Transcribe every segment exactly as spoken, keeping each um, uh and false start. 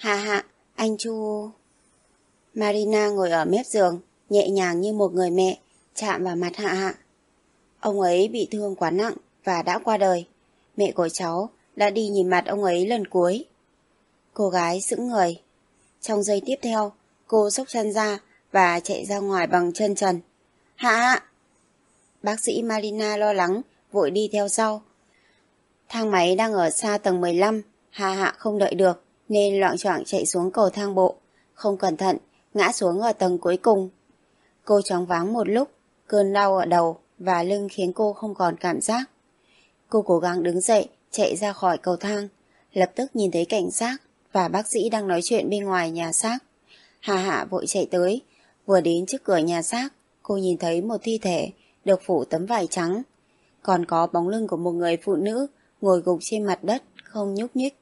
Hạ hạ, anh Chu... Marina ngồi ở mép giường, nhẹ nhàng như một người mẹ, chạm vào mặt Hạ Hạ. Ông ấy bị thương quá nặng và đã qua đời. Mẹ của cháu đã đi nhìn mặt ông ấy lần cuối. Cô gái sững người. Trong giây tiếp theo, cô xốc chân ra và chạy ra ngoài bằng chân trần. Hạ Hạ! Bác sĩ Marina lo lắng, vội đi theo sau. Thang máy đang ở xa tầng mười lăm, Hạ Hạ không đợi được nên loạng choạng chạy xuống cầu thang bộ. Không cẩn thận, ngã xuống ở tầng cuối cùng. Cô choáng váng một lúc, cơn đau ở đầu và lưng khiến cô không còn cảm giác. Cô cố gắng đứng dậy, chạy ra khỏi cầu thang, lập tức nhìn thấy cảnh sát và bác sĩ đang nói chuyện bên ngoài nhà xác. Hạ Hạ vội chạy tới, vừa đến trước cửa nhà xác, cô nhìn thấy một thi thể được phủ tấm vải trắng, còn có bóng lưng của một người phụ nữ ngồi gục trên mặt đất không nhúc nhích.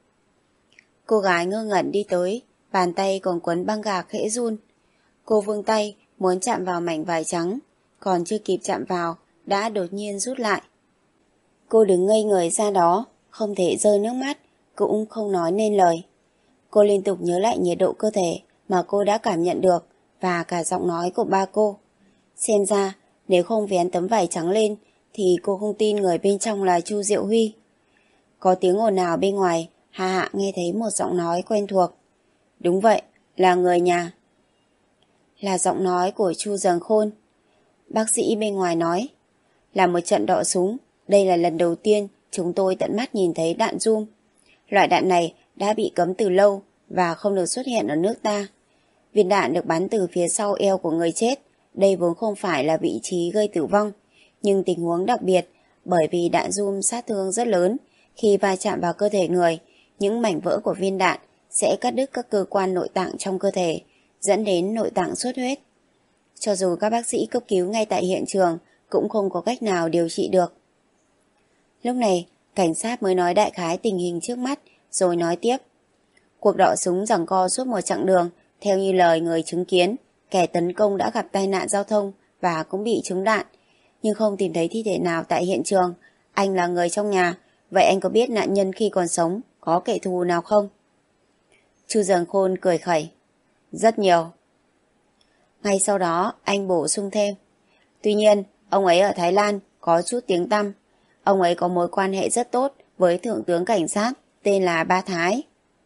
Cô gái ngơ ngẩn đi tới, bàn tay còn quấn băng gạc khẽ run. Cô vươn tay muốn chạm vào mảnh vải trắng, còn chưa kịp chạm vào đã đột nhiên rút lại. Cô đứng ngây người ra đó, không thể rơi nước mắt, cũng không nói nên lời. Cô liên tục nhớ lại nhiệt độ cơ thể mà cô đã cảm nhận được và cả giọng nói của ba cô. Xem ra nếu không vén tấm vải trắng lên thì cô không tin người bên trong là Chu Diệu Huy. Có tiếng ồn ào bên ngoài, Hạ Hạ nghe thấy một giọng nói quen thuộc. Đúng vậy, là người nhà. Là giọng nói của Chu Dần Khôn. Bác sĩ bên ngoài nói, là một trận đọ súng, đây là lần đầu tiên chúng tôi tận mắt nhìn thấy đạn zoom. Loại đạn này đã bị cấm từ lâu và không được xuất hiện ở nước ta. Viên đạn được bắn từ phía sau eo của người chết, đây vốn không phải là vị trí gây tử vong, nhưng tình huống đặc biệt bởi vì đạn zoom sát thương rất lớn. Khi va chạm vào cơ thể người, những mảnh vỡ của viên đạn sẽ cắt đứt các cơ quan nội tạng trong cơ thể, dẫn đến nội tạng xuất huyết. Cho dù các bác sĩ cấp cứu ngay tại hiện trường cũng không có cách nào điều trị được. Lúc này, cảnh sát mới nói đại khái tình hình trước mắt, rồi nói tiếp. Cuộc đọ súng giằng co suốt một chặng đường, theo như lời người chứng kiến, kẻ tấn công đã gặp tai nạn giao thông và cũng bị trúng đạn, nhưng không tìm thấy thi thể nào tại hiện trường. Anh là người trong nhà, vậy anh có biết nạn nhân khi còn sống có kẻ thù nào không? Chu Dần Khôn cười khẩy. Rất nhiều. Ngay sau đó, anh bổ sung thêm. Tuy nhiên, ông ấy ở Thái Lan có chút tiếng tăm. Ông ấy có mối quan hệ rất tốt với thượng tướng cảnh sát tên là Ba Thái.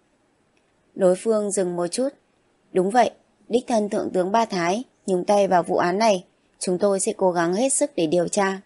Đối phương dừng một chút. Đúng vậy, đích thân thượng tướng Ba Thái nhúng tay vào vụ án này. Chúng tôi sẽ cố gắng hết sức để điều tra.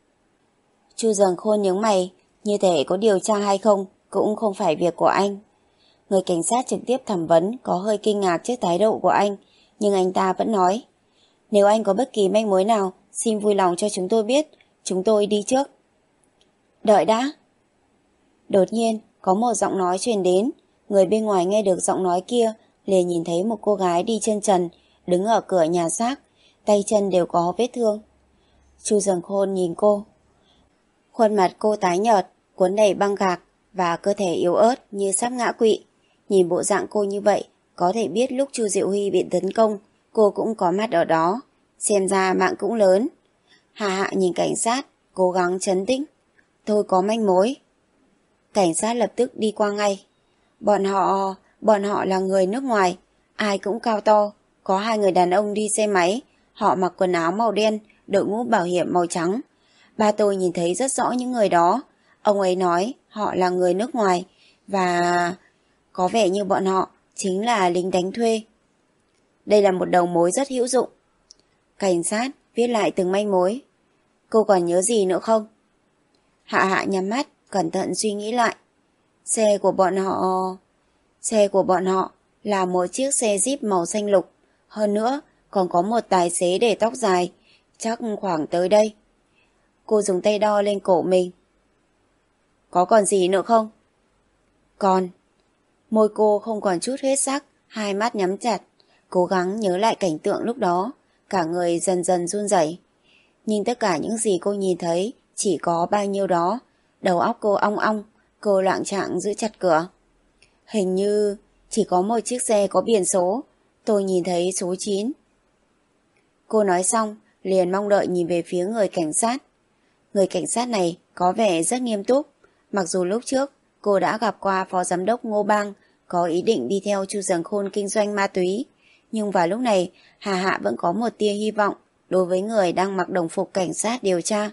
Chu Dần Khôn nhướng mày, như thể có điều tra hay không cũng không phải việc của anh. Người cảnh sát trực tiếp thẩm vấn có hơi kinh ngạc trước thái độ của anh, nhưng anh ta vẫn nói, nếu anh có bất kỳ manh mối nào, xin vui lòng cho chúng tôi biết, chúng tôi đi trước. Đợi đã. Đột nhiên, có một giọng nói truyền đến, người bên ngoài nghe được giọng nói kia, liền nhìn thấy một cô gái đi chân trần, đứng ở cửa nhà xác, tay chân đều có vết thương. Chu Dần Khôn nhìn cô. Khuôn mặt cô tái nhợt, cuốn đầy băng gạc và cơ thể yếu ớt như sắp ngã quỵ. Nhìn bộ dạng cô như vậy, có thể biết lúc Chu Diệu Huy bị tấn công, cô cũng có mặt ở đó. Xem ra mạng cũng lớn. Hạ Hạ nhìn cảnh sát, cố gắng trấn tĩnh. Tôi có manh mối. Cảnh sát lập tức đi qua ngay. Bọn họ, bọn họ là người nước ngoài, ai cũng cao to. Có hai người đàn ông đi xe máy, họ mặc quần áo màu đen, đội mũ bảo hiểm màu trắng. Ba tôi nhìn thấy rất rõ những người đó. Ông ấy nói họ là người nước ngoài và có vẻ như bọn họ chính là lính đánh thuê. Đây là một đầu mối rất hữu dụng. Cảnh sát viết lại từng manh mối. Cô còn nhớ gì nữa không? Hạ Hạ nhắm mắt, cẩn thận suy nghĩ lại. Xe của bọn họ... Xe của bọn họ là một chiếc xe Jeep màu xanh lục. Hơn nữa, còn có một tài xế để tóc dài, chắc khoảng tới đây. Cô dùng tay đo lên cổ mình. Có còn gì nữa không? Còn. Môi cô không còn chút huyết sắc, hai mắt nhắm chặt, cố gắng nhớ lại cảnh tượng lúc đó, cả người dần dần run rẩy. Nhưng tất cả những gì cô nhìn thấy chỉ có bao nhiêu đó, đầu óc cô ong ong, cô loạng choạng giữ chặt cửa. Hình như chỉ có một chiếc xe có biển số, tôi nhìn thấy số chín. Cô nói xong, liền mong đợi nhìn về phía người cảnh sát. Người cảnh sát này có vẻ rất nghiêm túc, mặc dù lúc trước cô đã gặp qua phó giám đốc Ngô Bang, có ý định đi theo Chu Dần Khôn kinh doanh ma túy, nhưng vào lúc này Hà Hạ vẫn có một tia hy vọng đối với người đang mặc đồng phục cảnh sát điều tra.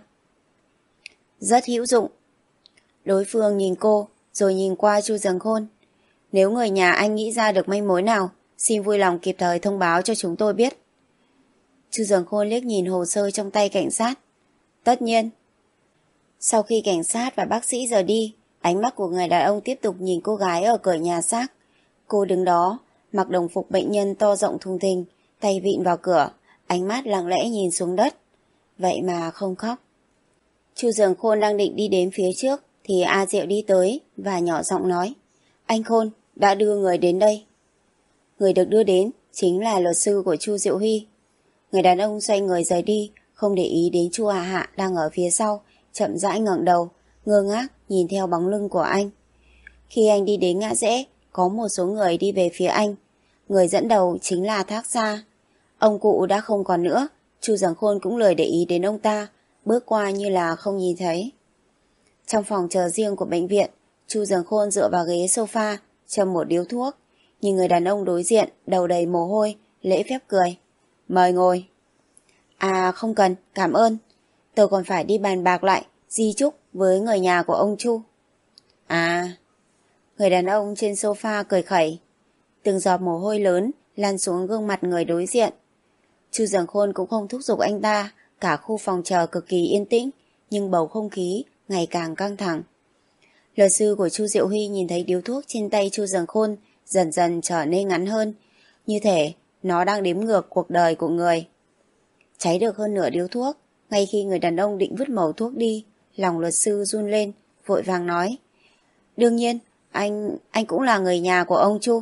Rất hữu dụng. Đối phương nhìn cô, rồi nhìn qua Chu Dần Khôn. Nếu người nhà anh nghĩ ra được manh mối nào, xin vui lòng kịp thời thông báo cho chúng tôi biết. Chu Dần Khôn liếc nhìn hồ sơ trong tay cảnh sát. Tất nhiên. Sau khi cảnh sát và bác sĩ rời đi, ánh mắt của người đàn ông tiếp tục nhìn cô gái ở cửa nhà xác. Cô đứng đó, mặc đồng phục bệnh nhân to rộng thùng thình, tay vịn vào cửa, ánh mắt lặng lẽ nhìn xuống đất. Vậy mà không khóc. Chu Dần Khôn đang định đi đến phía trước thì A Diệu đi tới và nhỏ giọng nói: Anh Khôn đã đưa người đến đây. Người được đưa đến chính là luật sư của Chu Diệu Huy. Người đàn ông xoay người rời đi, không để ý đến Chu Hà Hạ đang ở phía sau, chậm rãi ngẩng đầu, ngơ ngác nhìn theo bóng lưng của anh. Khi anh đi đến ngã rẽ, có một số người đi về phía anh. Người dẫn đầu chính là Thác Gia. Ông cụ đã không còn nữa, Chu Dần Khôn cũng lười để ý đến ông ta, bước qua như là không nhìn thấy. Trong phòng chờ riêng của bệnh viện, Chu Dần Khôn dựa vào ghế sofa, châm một điếu thuốc, nhìn người đàn ông đối diện, đầu đầy mồ hôi, lễ phép cười. Mời ngồi. À không cần, cảm ơn. Tôi còn phải đi bàn bạc lại di chúc với người nhà của ông Chu. À. Người đàn ông trên sofa cười khẩy. Từng giọt mồ hôi lớn lan xuống gương mặt người đối diện. Chu Dần Khôn cũng không thúc giục anh ta, cả khu phòng chờ cực kỳ yên tĩnh, nhưng bầu không khí ngày càng căng thẳng. Luật sư của Chu Diệu Huy nhìn thấy điếu thuốc trên tay Chu Dần Khôn dần dần trở nên ngắn hơn, như thể nó đang đếm ngược cuộc đời của người. Cháy được hơn nửa điếu thuốc, ngay khi người đàn ông định vứt mẩu thuốc đi, lòng luật sư run lên, vội vàng nói: Đương nhiên, anh anh cũng là người nhà của ông Chu.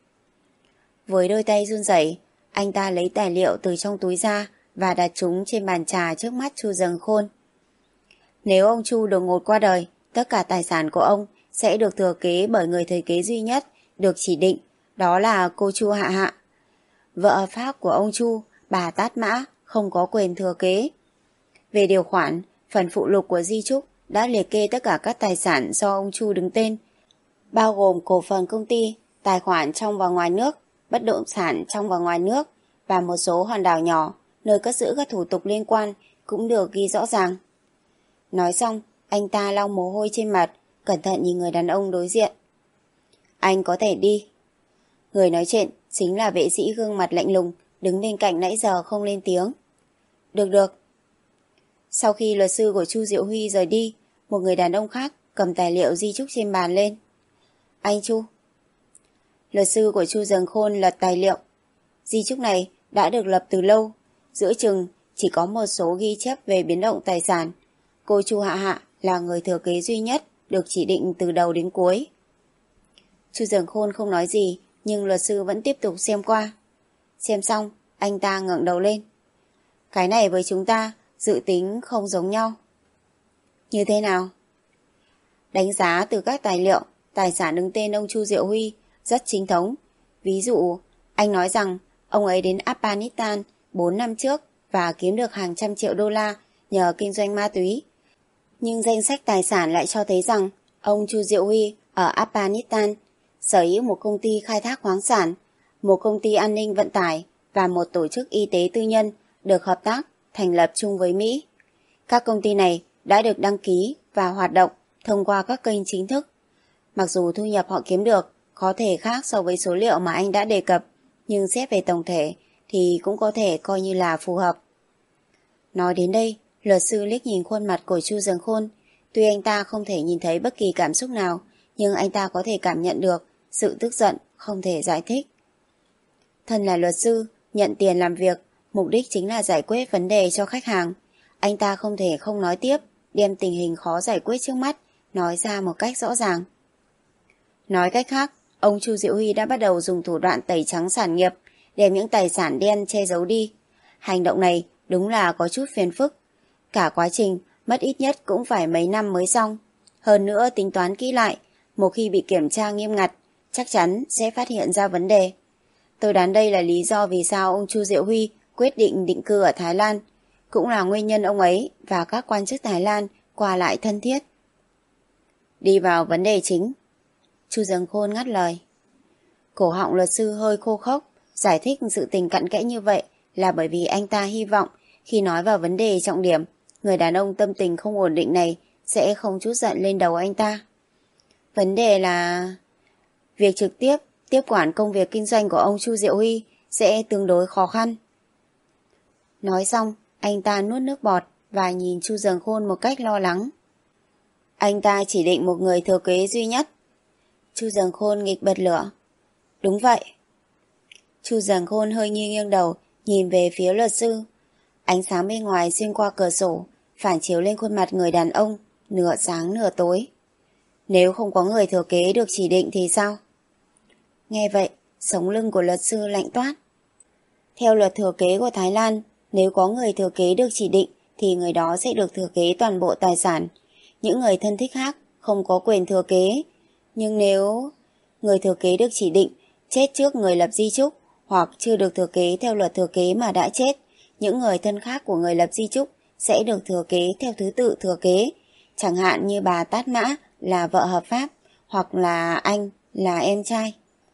Với đôi tay run rẩy, anh ta lấy tài liệu từ trong túi ra và đặt chúng trên bàn trà trước mắt Chu Dần Khôn. Nếu ông Chu đột ngột qua đời, tất cả tài sản của ông sẽ được thừa kế bởi người thừa kế duy nhất được chỉ định, đó là cô Chu Hạ Hạ. Vợ pháp của ông Chu, bà Tát Mã, không có quyền thừa kế. Về điều khoản, phần phụ lục của di chúc đã liệt kê tất cả các tài sản do ông Chu đứng tên, bao gồm cổ phần công ty, tài khoản trong và ngoài nước, bất động sản trong và ngoài nước và một số hòn đảo nhỏ, nơi cất giữ các thủ tục liên quan cũng được ghi rõ ràng. Nói xong, anh ta lau mồ hôi trên mặt, cẩn thận nhìn người đàn ông đối diện. Anh có thể đi. Người nói chuyện chính là vệ sĩ gương mặt lạnh lùng, đứng bên cạnh nãy giờ không lên tiếng. Được được. Sau khi luật sư của Chu Diệu Huy rời đi, một người đàn ông khác cầm tài liệu di chúc trên bàn lên. Anh Chu. Luật sư của Chu Dần Khôn lật tài liệu. Di chúc này đã được lập từ lâu, giữa chừng chỉ có một số ghi chép về biến động tài sản. Cô Chu Hạ Hạ là người thừa kế duy nhất được chỉ định từ đầu đến cuối. Chu Dần Khôn không nói gì, nhưng luật sư vẫn tiếp tục xem qua. Xem xong, anh ta ngẩng đầu lên. Cái này với chúng ta dự tính không giống nhau. Như thế nào? Đánh giá từ các tài liệu, tài sản đứng tên ông Chu Diệu Huy rất chính thống. Ví dụ, anh nói rằng ông ấy đến Afghanistan bốn năm trước và kiếm được hàng trăm triệu đô la nhờ kinh doanh ma túy. Nhưng danh sách tài sản lại cho thấy rằng ông Chu Diệu Huy ở Afghanistan sở hữu một công ty khai thác khoáng sản, một công ty an ninh vận tải và một tổ chức y tế tư nhân được hợp tác thành lập chung với Mỹ. Các công ty này đã được đăng ký và hoạt động thông qua các kênh chính thức. Mặc dù thu nhập họ kiếm được có thể khác so với số liệu mà anh đã đề cập, nhưng xét về tổng thể thì cũng có thể coi như là phù hợp. Nói đến đây, luật sư liếc nhìn khuôn mặt của Chu Dần Khôn. Tuy anh ta không thể nhìn thấy bất kỳ cảm xúc nào, nhưng anh ta có thể cảm nhận được sự tức giận không thể giải thích. Thân là luật sư, nhận tiền làm việc, mục đích chính là giải quyết vấn đề cho khách hàng. Anh ta không thể không nói tiếp, đem tình hình khó giải quyết trước mắt, nói ra một cách rõ ràng. Nói cách khác, ông Chu Diệu Huy đã bắt đầu dùng thủ đoạn tẩy trắng sản nghiệp, đem những tài sản đen che giấu đi. Hành động này đúng là có chút phiền phức. Cả quá trình mất ít nhất cũng phải mấy năm mới xong. Hơn nữa tính toán kỹ lại, một khi bị kiểm tra nghiêm ngặt, chắc chắn sẽ phát hiện ra vấn đề. Tôi đoán đây là lý do vì sao ông Chu Diệu Huy quyết định định cư ở Thái Lan, cũng là nguyên nhân ông ấy và các quan chức Thái Lan qua lại thân thiết. Đi vào vấn đề chính. Chu Dần Khôn ngắt lời. Cổ họng luật sư hơi khô khốc, giải thích sự tình cặn kẽ như vậy là bởi vì anh ta hy vọng khi nói vào vấn đề trọng điểm, người đàn ông tâm tình không ổn định này sẽ không trút giận lên đầu anh ta. Vấn đề là việc trực tiếp tiếp quản công việc kinh doanh của ông Chu Diệu Huy sẽ tương đối khó khăn. Nói xong, anh ta nuốt nước bọt và nhìn Chu Dần Khôn một cách lo lắng. Anh ta chỉ định một người thừa kế duy nhất. Chu Dần Khôn nghịch bật lửa. Đúng vậy. Chu Dần Khôn hơi nghiêng nghiêng đầu, nhìn về phía luật sư. Ánh sáng bên ngoài xuyên qua cửa sổ, phản chiếu lên khuôn mặt người đàn ông, nửa sáng nửa tối. Nếu không có người thừa kế được chỉ định thì sao? Nghe vậy, sống lưng của luật sư lạnh toát. Theo luật thừa kế của Thái Lan, nếu có người thừa kế được chỉ định thì người đó sẽ được thừa kế toàn bộ tài sản. Những người thân thích khác không có quyền thừa kế. Nhưng nếu người thừa kế được chỉ định chết trước người lập di chúc hoặc chưa được thừa kế theo luật thừa kế mà đã chết, những người thân khác của người lập di chúc sẽ được thừa kế theo thứ tự thừa kế. Chẳng hạn như bà Tát Mã là vợ hợp pháp hoặc là anh là em trai.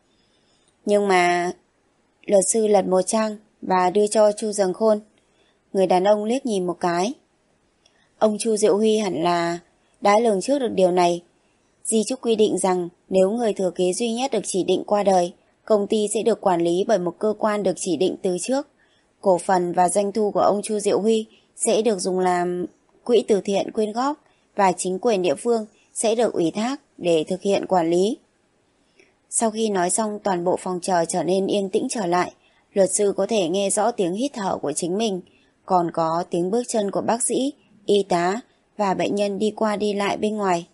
Nhưng mà... Luật sư lật một trang và đưa cho Chu Dần Khôn. Người đàn ông liếc nhìn một cái. Ông Chu Diệu Huy hẳn là đã lường trước được điều này. Di chúc quy định rằng nếu người thừa kế duy nhất được chỉ định qua đời, công ty sẽ được quản lý bởi một cơ quan được chỉ định từ trước. Cổ phần và doanh thu của ông Chu Diệu Huy sẽ được dùng làm quỹ từ thiện quyên góp và chính quyền địa phương sẽ được ủy thác để thực hiện quản lý. Sau khi nói xong, toàn bộ phòng chờ trở nên yên tĩnh trở lại. Luật sư có thể nghe rõ tiếng hít thở của chính mình, còn có tiếng bước chân của bác sĩ, y tá và bệnh nhân đi qua đi lại bên ngoài.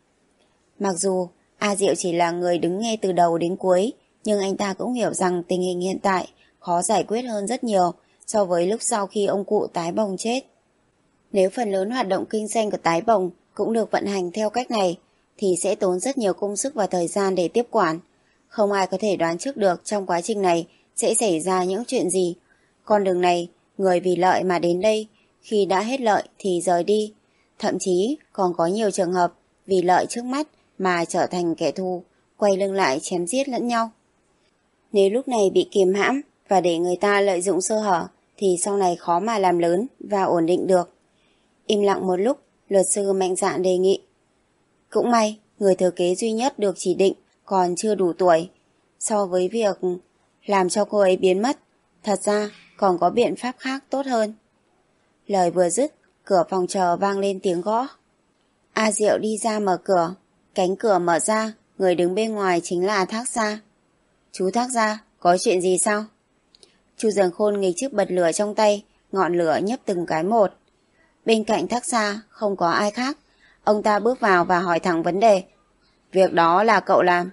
Mặc dù A Diệu chỉ là người đứng nghe từ đầu đến cuối, nhưng anh ta cũng hiểu rằng tình hình hiện tại khó giải quyết hơn rất nhiều so với lúc sau khi ông cụ Tái Bồng chết. Nếu phần lớn hoạt động kinh doanh của Tái Bồng cũng được vận hành theo cách này, thì sẽ tốn rất nhiều công sức và thời gian để tiếp quản. Không ai có thể đoán trước được trong quá trình này sẽ xảy ra những chuyện gì. Con đường này, người vì lợi mà đến đây, khi đã hết lợi thì rời đi. Thậm chí còn có nhiều trường hợp vì lợi trước mắt mà trở thành kẻ thù, quay lưng lại chém giết lẫn nhau. Nếu lúc này bị kiềm hãm và để người ta lợi dụng sơ hở, thì sau này khó mà làm lớn và ổn định được. Im lặng một lúc, luật sư mạnh dạn đề nghị. Cũng may, người thừa kế duy nhất được chỉ định còn chưa đủ tuổi. So với việc làm cho cô ấy biến mất, thật ra còn có biện pháp khác tốt hơn. Lời vừa dứt, cửa phòng chờ vang lên tiếng gõ. A Diệu đi ra mở cửa. Cánh cửa mở ra, người đứng bên ngoài chính là Thác Gia. Chú Thác Gia, có chuyện gì sao? Chu Dần Khôn nghịch chiếc bật lửa trong tay, ngọn lửa nhấp từng cái một. Bên cạnh Thác Gia không có ai khác. Ông ta bước vào và hỏi thẳng vấn đề. Việc đó là cậu làm.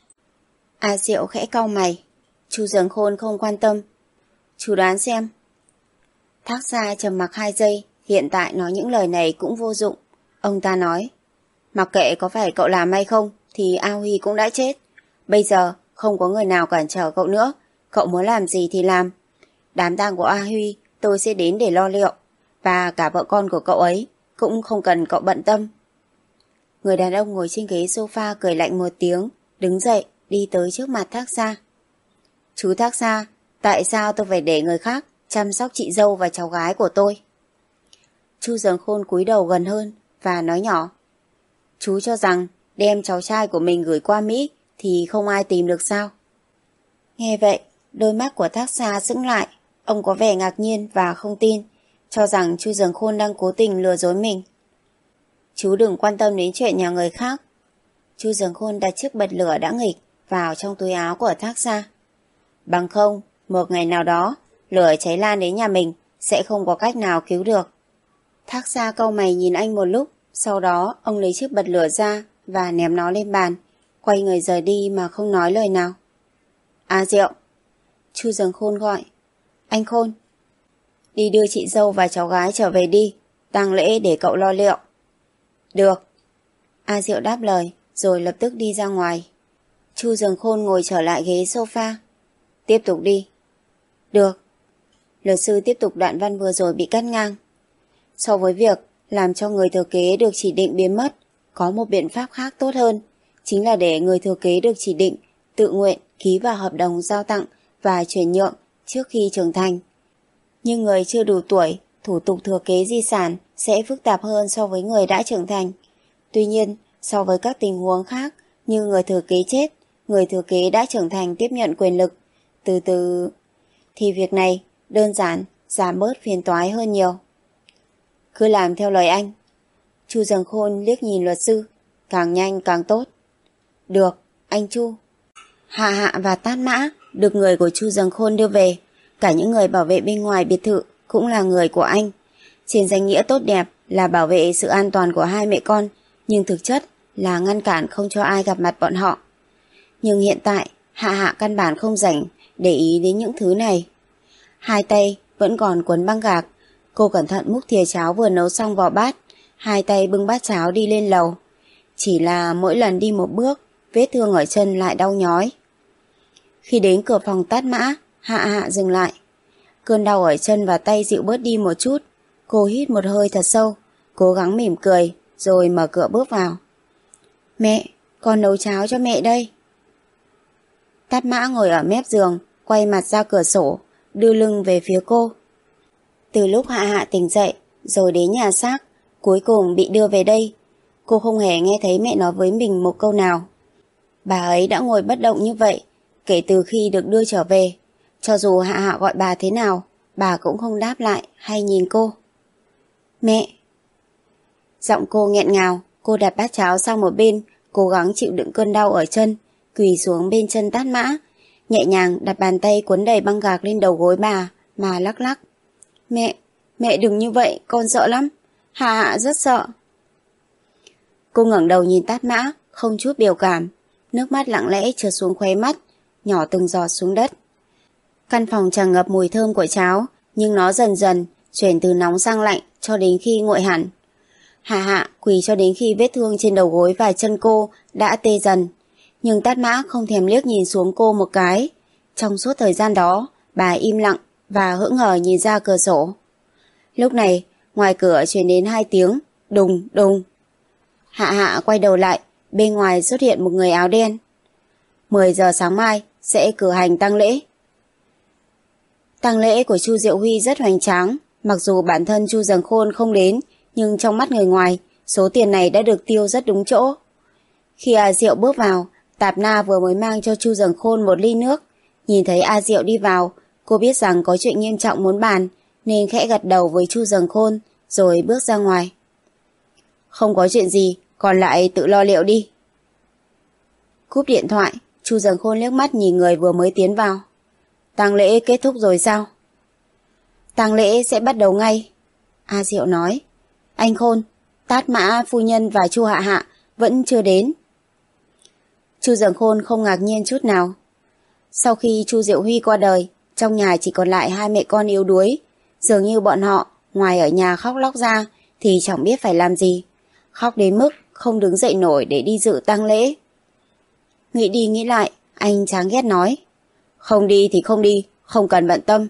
A Diệu khẽ cau mày. Chu Dần Khôn không quan tâm. Chú đoán xem. Thác Gia trầm mặc hai giây. Hiện tại nói những lời này cũng vô dụng. Ông ta nói. Mặc kệ có phải cậu làm hay không thì A Huy cũng đã chết. Bây giờ không có người nào cản trở cậu nữa. Cậu muốn làm gì thì làm. Đám tang của A Huy tôi sẽ đến để lo liệu. Và cả vợ con của cậu ấy cũng không cần cậu bận tâm. Người đàn ông ngồi trên ghế sofa cười lạnh một tiếng, đứng dậy, đi tới trước mặt Thác Gia. Chú Thác Gia, tại sao tôi phải để người khác chăm sóc chị dâu và cháu gái của tôi? Chu Dần Khôn cúi đầu gần hơn và nói nhỏ. Chú cho rằng đem cháu trai của mình gửi qua Mỹ thì không ai tìm được sao? Nghe vậy, đôi mắt của Thác Gia sững lại. Ông có vẻ ngạc nhiên và không tin, cho rằng Chu Dần Khôn đang cố tình lừa dối mình. Chú đừng quan tâm đến chuyện nhà người khác. Chu Dần Khôn đặt chiếc bật lửa đã nghịch vào trong túi áo của Thác Gia. Bằng không, một ngày nào đó, lửa cháy lan đến nhà mình sẽ không có cách nào cứu được. Thác Gia cau mày nhìn anh một lúc, sau đó ông lấy chiếc bật lửa ra và ném nó lên bàn, quay người rời đi mà không nói lời nào. A Diệu. Chu Dần Khôn gọi. Anh Khôn. Đi đưa chị dâu và cháu gái trở về đi, tang lễ để cậu lo liệu. Được. A Diệu đáp lời, rồi lập tức đi ra ngoài. Chu Dần Khôn ngồi trở lại ghế sofa. Tiếp tục đi. Được. Luật sư tiếp tục đoạn văn vừa rồi bị cắt ngang. So với việc làm cho người thừa kế được chỉ định biến mất, có một biện pháp khác tốt hơn, chính là để người thừa kế được chỉ định tự nguyện ký vào hợp đồng giao tặng và chuyển nhượng trước khi trưởng thành. Nhưng người chưa đủ tuổi, thủ tục thừa kế di sản sẽ phức tạp hơn so với người đã trưởng thành. Tuy nhiên, so với các tình huống khác như người thừa kế chết, người thừa kế đã trưởng thành tiếp nhận quyền lực, từ từ, thì việc này đơn giản, giảm bớt phiền toái hơn nhiều. Cứ làm theo lời anh. Chu Dâng Khôn liếc nhìn luật sư, càng nhanh càng tốt. Được, anh Chu. Hạ Hạ và Tát Mã được người của Chu Dâng Khôn đưa về. Cả những người bảo vệ bên ngoài biệt thự cũng là người của anh. Trên danh nghĩa tốt đẹp là bảo vệ sự an toàn của hai mẹ con, nhưng thực chất là ngăn cản không cho ai gặp mặt bọn họ. Nhưng hiện tại, Hạ Hạ căn bản không rảnh để ý đến những thứ này. Hai tay vẫn còn quấn băng gạc. Cô cẩn thận múc thìa cháo vừa nấu xong vào bát, hai tay bưng bát cháo đi lên lầu. Chỉ là mỗi lần đi một bước, vết thương ở chân lại đau nhói. Khi đến cửa phòng Tát Mã, Hạ Hạ dừng lại. Cơn đau ở chân và tay dịu bớt đi một chút. Cô hít một hơi thật sâu, cố gắng mỉm cười, rồi mở cửa bước vào. Mẹ, con nấu cháo cho mẹ đây. Tát Mã ngồi ở mép giường, quay mặt ra cửa sổ, đưa lưng về phía cô. Từ lúc Hạ Hạ tỉnh dậy, rồi đến nhà xác, cuối cùng bị đưa về đây, cô không hề nghe thấy mẹ nói với mình một câu nào. Bà ấy đã ngồi bất động như vậy, kể từ khi được đưa trở về. Cho dù Hạ Hạ gọi bà thế nào, bà cũng không đáp lại hay nhìn cô. Mẹ! Giọng cô nghẹn ngào, cô đặt bát cháo sang một bên, cố gắng chịu đựng cơn đau ở chân, quỳ xuống bên chân Tát Mã, nhẹ nhàng đặt bàn tay cuốn đầy băng gạc lên đầu gối bà, mà lắc lắc. Mẹ, mẹ đừng như vậy, con sợ lắm. Hạ Hạ rất sợ. Cô ngẩng đầu nhìn Tát Mã, không chút biểu cảm, nước mắt lặng lẽ trượt xuống khóe mắt, nhỏ từng giọt xuống đất. Căn phòng tràn ngập mùi thơm của cháo, nhưng nó dần dần chuyển từ nóng sang lạnh cho đến khi nguội hẳn. Hạ Hạ quỳ cho đến khi vết thương trên đầu gối và chân cô đã tê dần, nhưng Tát Mã không thèm liếc nhìn xuống cô một cái. Trong suốt thời gian đó, bà im lặng và hững hờ nhìn ra cửa sổ. Lúc này, ngoài cửa truyền đến hai tiếng đùng đùng. Hạ Hạ quay đầu lại, bên ngoài xuất hiện một người áo đen. mười giờ sáng mai sẽ cử hành tang lễ. Tang lễ của Chu Diệu Huy rất hoành tráng, mặc dù bản thân Chu Dâng Khôn không đến, nhưng trong mắt người ngoài, số tiền này đã được tiêu rất đúng chỗ. Khi A Diệu bước vào, Tạp Na vừa mới mang cho Chu Dâng Khôn một ly nước. Nhìn thấy A Diệu đi vào, cô biết rằng có chuyện nghiêm trọng muốn bàn, nên khẽ gật đầu với Chu Dâng Khôn, rồi bước ra ngoài. Không có chuyện gì, còn lại tự lo liệu đi. Cúp điện thoại, Chu Dâng Khôn liếc mắt nhìn người vừa mới tiến vào. Tang lễ kết thúc rồi sao? Tang lễ sẽ bắt đầu ngay. A Diệu nói. Anh Khôn, Tát Mã phu nhân và Chu Hạ Hạ vẫn chưa đến. Chu Dâng Khôn không ngạc nhiên chút nào. Sau khi Chu Diệu Huy qua đời, trong nhà chỉ còn lại hai mẹ con yếu đuối. Dường như bọn họ, ngoài ở nhà khóc lóc ra, thì chẳng biết phải làm gì. Khóc đến mức không đứng dậy nổi để đi dự tang lễ. Nghĩ đi nghĩ lại, anh chán ghét nói. Không đi thì không đi, không cần bận tâm.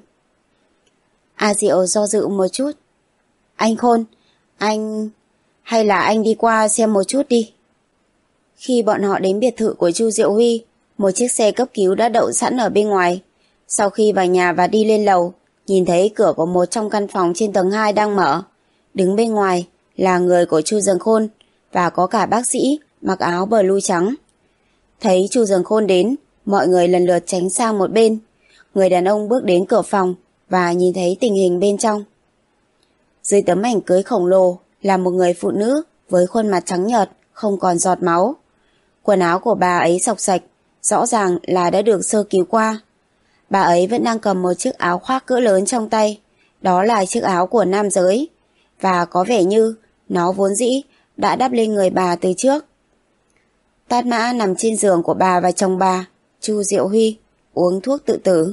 A Diệu do dự một chút. Anh Khôn, anh... hay là anh đi qua xem một chút đi. Khi bọn họ đến biệt thự của Chu Diệu Huy, một chiếc xe cấp cứu đã đậu sẵn ở bên ngoài. Sau khi vào nhà và đi lên lầu, nhìn thấy cửa của một trong căn phòng trên tầng hai đang mở. Đứng bên ngoài là người của Chu Dâng Khôn và có cả bác sĩ mặc áo blue trắng. Thấy Chu Dâng Khôn đến, mọi người lần lượt tránh sang một bên. Người đàn ông bước đến cửa phòng và nhìn thấy tình hình bên trong. Dưới tấm ảnh cưới khổng lồ là một người phụ nữ với khuôn mặt trắng nhợt, không còn giọt máu. Quần áo của bà ấy xộc xạch, rõ ràng là đã được sơ cứu qua. Bà ấy vẫn đang cầm một chiếc áo khoác cỡ lớn trong tay, đó là chiếc áo của nam giới, và có vẻ như nó vốn dĩ đã đắp lên người bà từ trước. Tát Mã nằm trên giường của bà và chồng bà, Chu Diệu Huy, uống thuốc tự tử.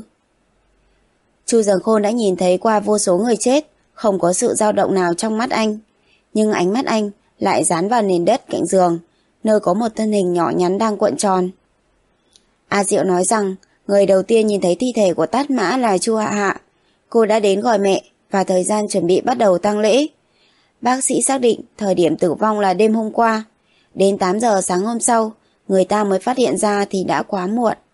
Chu Dâng Khôn đã nhìn thấy qua vô số người chết, không có sự dao động nào trong mắt anh, nhưng ánh mắt anh lại dán vào nền đất cạnh giường, nơi có một thân hình nhỏ nhắn đang cuộn tròn. A Diệu nói rằng người đầu tiên nhìn thấy thi thể của Tát Mã là Chu Hạ Hạ. Cô đã đến gọi mẹ và thời gian chuẩn bị bắt đầu tang lễ. Bác sĩ xác định thời điểm tử vong là đêm hôm qua. Đến tám giờ sáng hôm sau, người ta mới phát hiện ra thì đã quá muộn.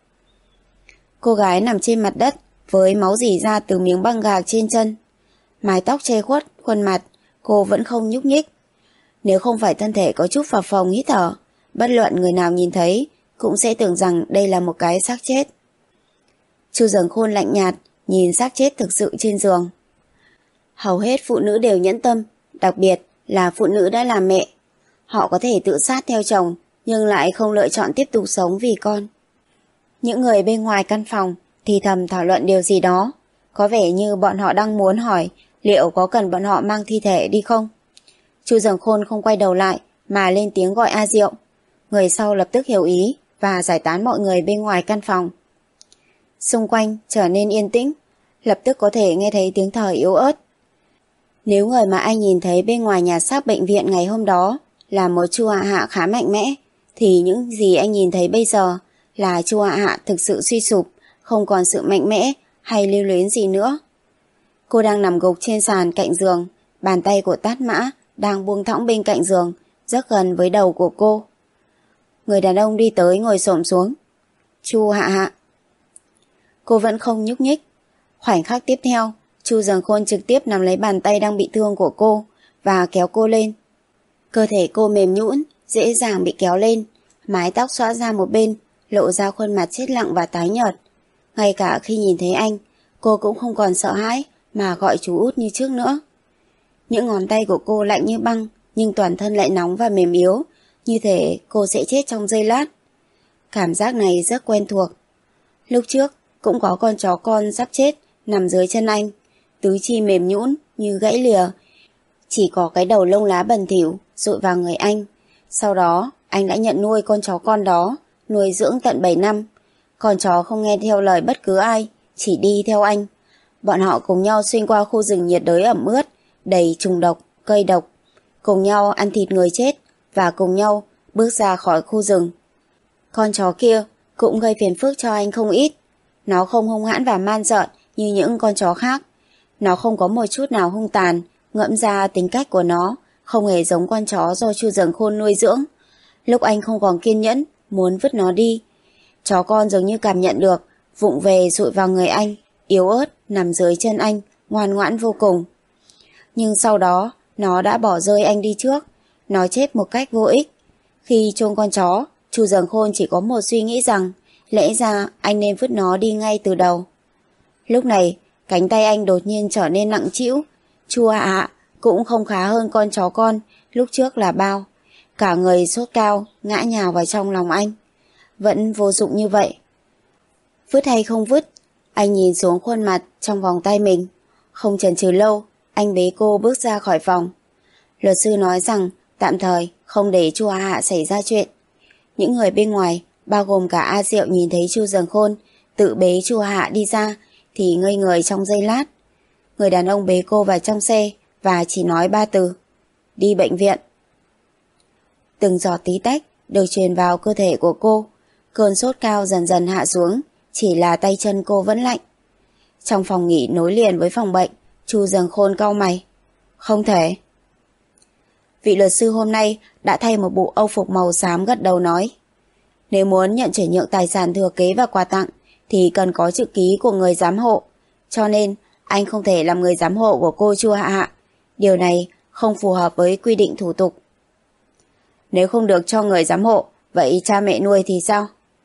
Cô gái nằm trên mặt đất với máu rỉ ra từ miếng băng gạc trên chân. Mái tóc che khuất khuôn mặt, cô vẫn không nhúc nhích. Nếu không phải thân thể có chút phập phồng hít thở, bất luận người nào nhìn thấy cũng sẽ tưởng rằng đây là một cái xác chết. Chu Dần Khôn lạnh nhạt nhìn xác chết thực sự trên giường. Hầu hết phụ nữ đều nhẫn tâm, đặc biệt là phụ nữ đã làm mẹ. Họ có thể tự sát theo chồng nhưng lại không lựa chọn tiếp tục sống vì con. Những người bên ngoài căn phòng thì thầm thảo luận điều gì đó, có vẻ như bọn họ đang muốn hỏi liệu có cần bọn họ mang thi thể đi không. Chu Dần Khôn không quay đầu lại mà lên tiếng gọi A Diệu. Người sau lập tức hiểu ý và giải tán mọi người bên ngoài căn phòng. Xung quanh trở nên yên tĩnh, lập tức có thể nghe thấy tiếng thở yếu ớt. Nếu người mà anh nhìn thấy bên ngoài nhà xác bệnh viện ngày hôm đó là một Chu Hạ Hạ khá mạnh mẽ, thì những gì anh nhìn thấy bây giờ là Chu Hạ Hạ thực sự suy sụp, không còn sự mạnh mẽ hay lưu luyến gì nữa. Cô đang nằm gục trên sàn cạnh giường, bàn tay của Tát Mã đang buông thõng bên cạnh giường, rất gần với đầu của cô. Người đàn ông đi tới ngồi xổm xuống. Chu Hạ Hạ. Cô vẫn không nhúc nhích. Khoảnh khắc tiếp theo, Chu Dần Khôn trực tiếp nắm lấy bàn tay đang bị thương của cô và kéo cô lên. Cơ thể cô mềm nhũn, dễ dàng bị kéo lên, mái tóc xõa ra một bên, lộ ra khuôn mặt chết lặng và tái nhợt. Ngay cả khi nhìn thấy anh, cô cũng không còn sợ hãi mà gọi chú út như trước nữa. Những ngón tay của cô lạnh như băng, nhưng toàn thân lại nóng và mềm yếu, như thể cô sẽ chết trong giây lát. Cảm giác này rất quen thuộc. Lúc trước cũng có con chó con sắp chết nằm dưới chân anh, tứ chi mềm nhũn như gãy lìa, chỉ có cái đầu lông lá bẩn thỉu dội vào người anh. Sau đó anh đã nhận nuôi con chó con đó, nuôi dưỡng tận bảy năm. Con chó không nghe theo lời bất cứ ai, chỉ đi theo anh. Bọn họ cùng nhau xuyên qua khu rừng nhiệt đới ẩm ướt, đầy trùng độc, cây độc, cùng nhau ăn thịt người chết và cùng nhau bước ra khỏi khu rừng. Con chó kia cũng gây phiền phức cho anh không ít. Nó không hung hãn và man rợn như những con chó khác. Nó không có một chút nào hung tàn, ngẫm ra tính cách của nó không hề giống con chó do Chu Dần Khôn nuôi dưỡng. Lúc anh không còn kiên nhẫn, muốn vứt nó đi, chó con dường như cảm nhận được, vụng về dụi vào người anh, yếu ớt nằm dưới chân anh, ngoan ngoãn vô cùng. Nhưng sau đó, nó đã bỏ rơi anh đi trước, nó chết một cách vô ích. Khi chôn con chó, Chu Dần Khôn chỉ có một suy nghĩ rằng lẽ ra anh nên vứt nó đi ngay từ đầu. Lúc này, cánh tay anh đột nhiên trở nên nặng trĩu. Chu Hạ Hạ cũng không khá hơn con chó con lúc trước là bao. Cả người sốt cao, ngã nhào vào trong lòng anh. Vẫn vô dụng như vậy. Vứt hay không vứt? Anh nhìn xuống khuôn mặt trong vòng tay mình. Không chần chừ lâu, anh bế cô bước ra khỏi phòng. Luật sư nói rằng tạm thời không để Chu Hạ Hạ xảy ra chuyện. Những người bên ngoài, bao gồm cả A Diệu, nhìn thấy Chu Dần Khôn tự bế Chu Hạ Hạ đi ra thì ngây người trong giây lát. Người đàn ông bế cô vào trong xe và chỉ nói ba từ: đi bệnh viện. Từng giọt tí tách được truyền vào cơ thể của cô. Cơn sốt cao dần dần hạ xuống, chỉ là tay chân cô vẫn lạnh. Trong phòng nghỉ nối liền với phòng bệnh, Chu Dần Khôn cau mày. Không thể. Vị luật sư hôm nay đã thay một bộ âu phục màu xám gật đầu nói. Nếu muốn nhận chuyển nhượng tài sản thừa kế và quà tặng thì cần có chữ ký của người giám hộ. Cho nên anh không thể làm người giám hộ của cô Chu Hạ Hạ. Điều này không phù hợp với quy định thủ tục. Nếu không được cho người giám hộ, vậy cha mẹ nuôi thì sao?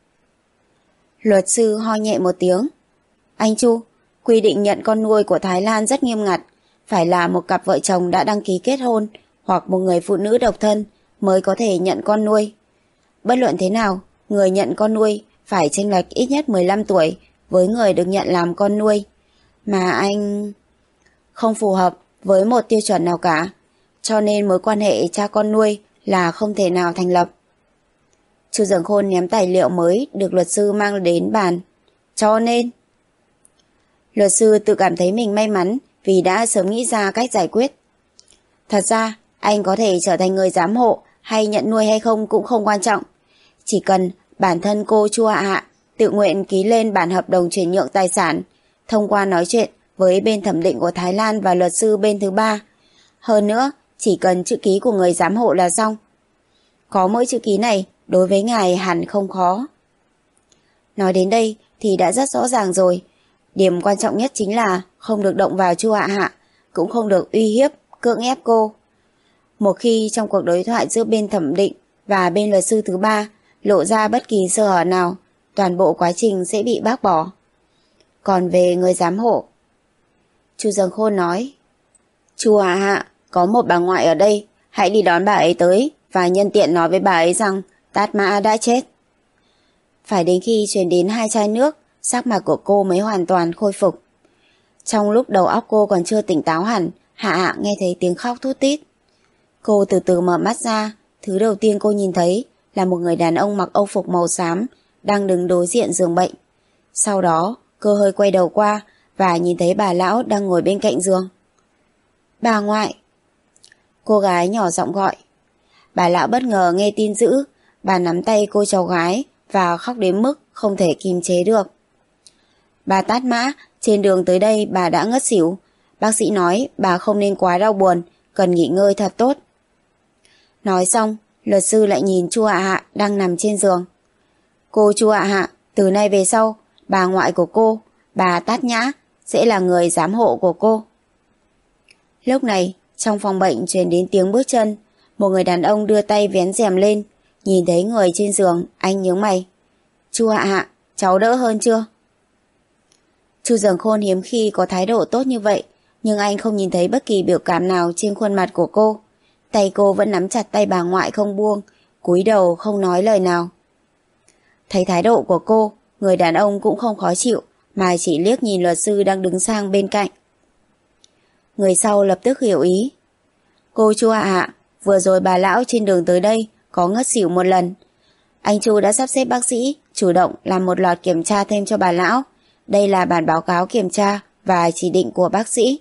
Luật sư ho nhẹ một tiếng. Anh Chu, quy định nhận con nuôi của Thái Lan rất nghiêm ngặt. Phải là một cặp vợ chồng đã đăng ký kết hôn hoặc một người phụ nữ độc thân mới có thể nhận con nuôi. Bất luận thế nào, người nhận con nuôi phải chênh lệch ít nhất mười lăm tuổi với người được nhận làm con nuôi. Mà anh không phù hợp với một tiêu chuẩn nào cả, cho nên mối quan hệ cha con nuôi là không thể nào thành lập. Chu Dần Khôn ném tài liệu mới được luật sư mang đến bàn. Cho nên luật sư tự cảm thấy mình may mắn vì đã sớm nghĩ ra cách giải quyết. Thật ra, anh có thể trở thành người giám hộ hay nhận nuôi hay không cũng không quan trọng. Chỉ cần bản thân cô Chu Hạ Hạ tự nguyện ký lên bản hợp đồng chuyển nhượng tài sản, thông qua nói chuyện với bên thẩm định của Thái Lan và luật sư bên thứ ba. Hơn nữa, chỉ cần chữ ký của người giám hộ là xong. Có mỗi chữ ký này, đối với ngài hẳn không khó. Nói đến đây thì đã rất rõ ràng rồi. Điểm quan trọng nhất chính là không được động vào Chu Hạ Hạ, cũng không được uy hiếp, cưỡng ép cô. Một khi trong cuộc đối thoại giữa bên thẩm định và bên luật sư thứ ba lộ ra bất kỳ sơ hở nào, toàn bộ quá trình sẽ bị bác bỏ. Còn về người giám hộ, Chu Dâng Khôn nói, Chu Hạ Hạ, có một bà ngoại ở đây, hãy đi đón bà ấy tới và nhân tiện nói với bà ấy rằng Tát Mã đã chết. Phải đến khi truyền đến hai chai nước, sắc mặt của cô mới hoàn toàn khôi phục. Trong lúc đầu óc cô còn chưa tỉnh táo hẳn, Hạ Hạ nghe thấy tiếng khóc thút tít. Cô từ từ mở mắt ra, thứ đầu tiên cô nhìn thấy là một người đàn ông mặc âu phục màu xám đang đứng đối diện giường bệnh. Sau đó, cô hơi quay đầu qua và nhìn thấy bà lão đang ngồi bên cạnh giường. Bà ngoại! Cô gái nhỏ giọng gọi. Bà lão bất ngờ nghe tin dữ, bà nắm tay cô cháu gái và khóc đến mức không thể kìm chế được. Bà Tát Mã, trên đường tới đây bà đã ngất xỉu. Bác sĩ nói bà không nên quá đau buồn, cần nghỉ ngơi thật tốt. Nói xong, luật sư lại nhìn Chu Hạ Hạ đang nằm trên giường. Cô Chu Hạ Hạ, từ nay về sau, bà ngoại của cô, bà Tát Nhã, sẽ là người giám hộ của cô. Lúc này, trong phòng bệnh truyền đến tiếng bước chân. Một người đàn ông đưa tay vén rèm lên. Nhìn thấy người trên giường, anh nhướng mày. Chu Hạ Hạ, cháu đỡ hơn chưa? Chu Dâng Khôn hiếm khi có thái độ tốt như vậy, nhưng anh không nhìn thấy bất kỳ biểu cảm nào trên khuôn mặt của cô. Tay cô vẫn nắm chặt tay bà ngoại không buông, cúi đầu không nói lời nào. Thấy thái độ của cô, người đàn ông cũng không khó chịu, mà chỉ liếc nhìn luật sư đang đứng sang bên cạnh. Người sau lập tức hiểu ý. Cô Chu Hạ Hạ, vừa rồi bà lão trên đường tới đây có ngất xỉu một lần. Anh Chu đã sắp xếp bác sĩ chủ động làm một loạt kiểm tra thêm cho bà lão. Đây là bản báo cáo kiểm tra và chỉ định của bác sĩ.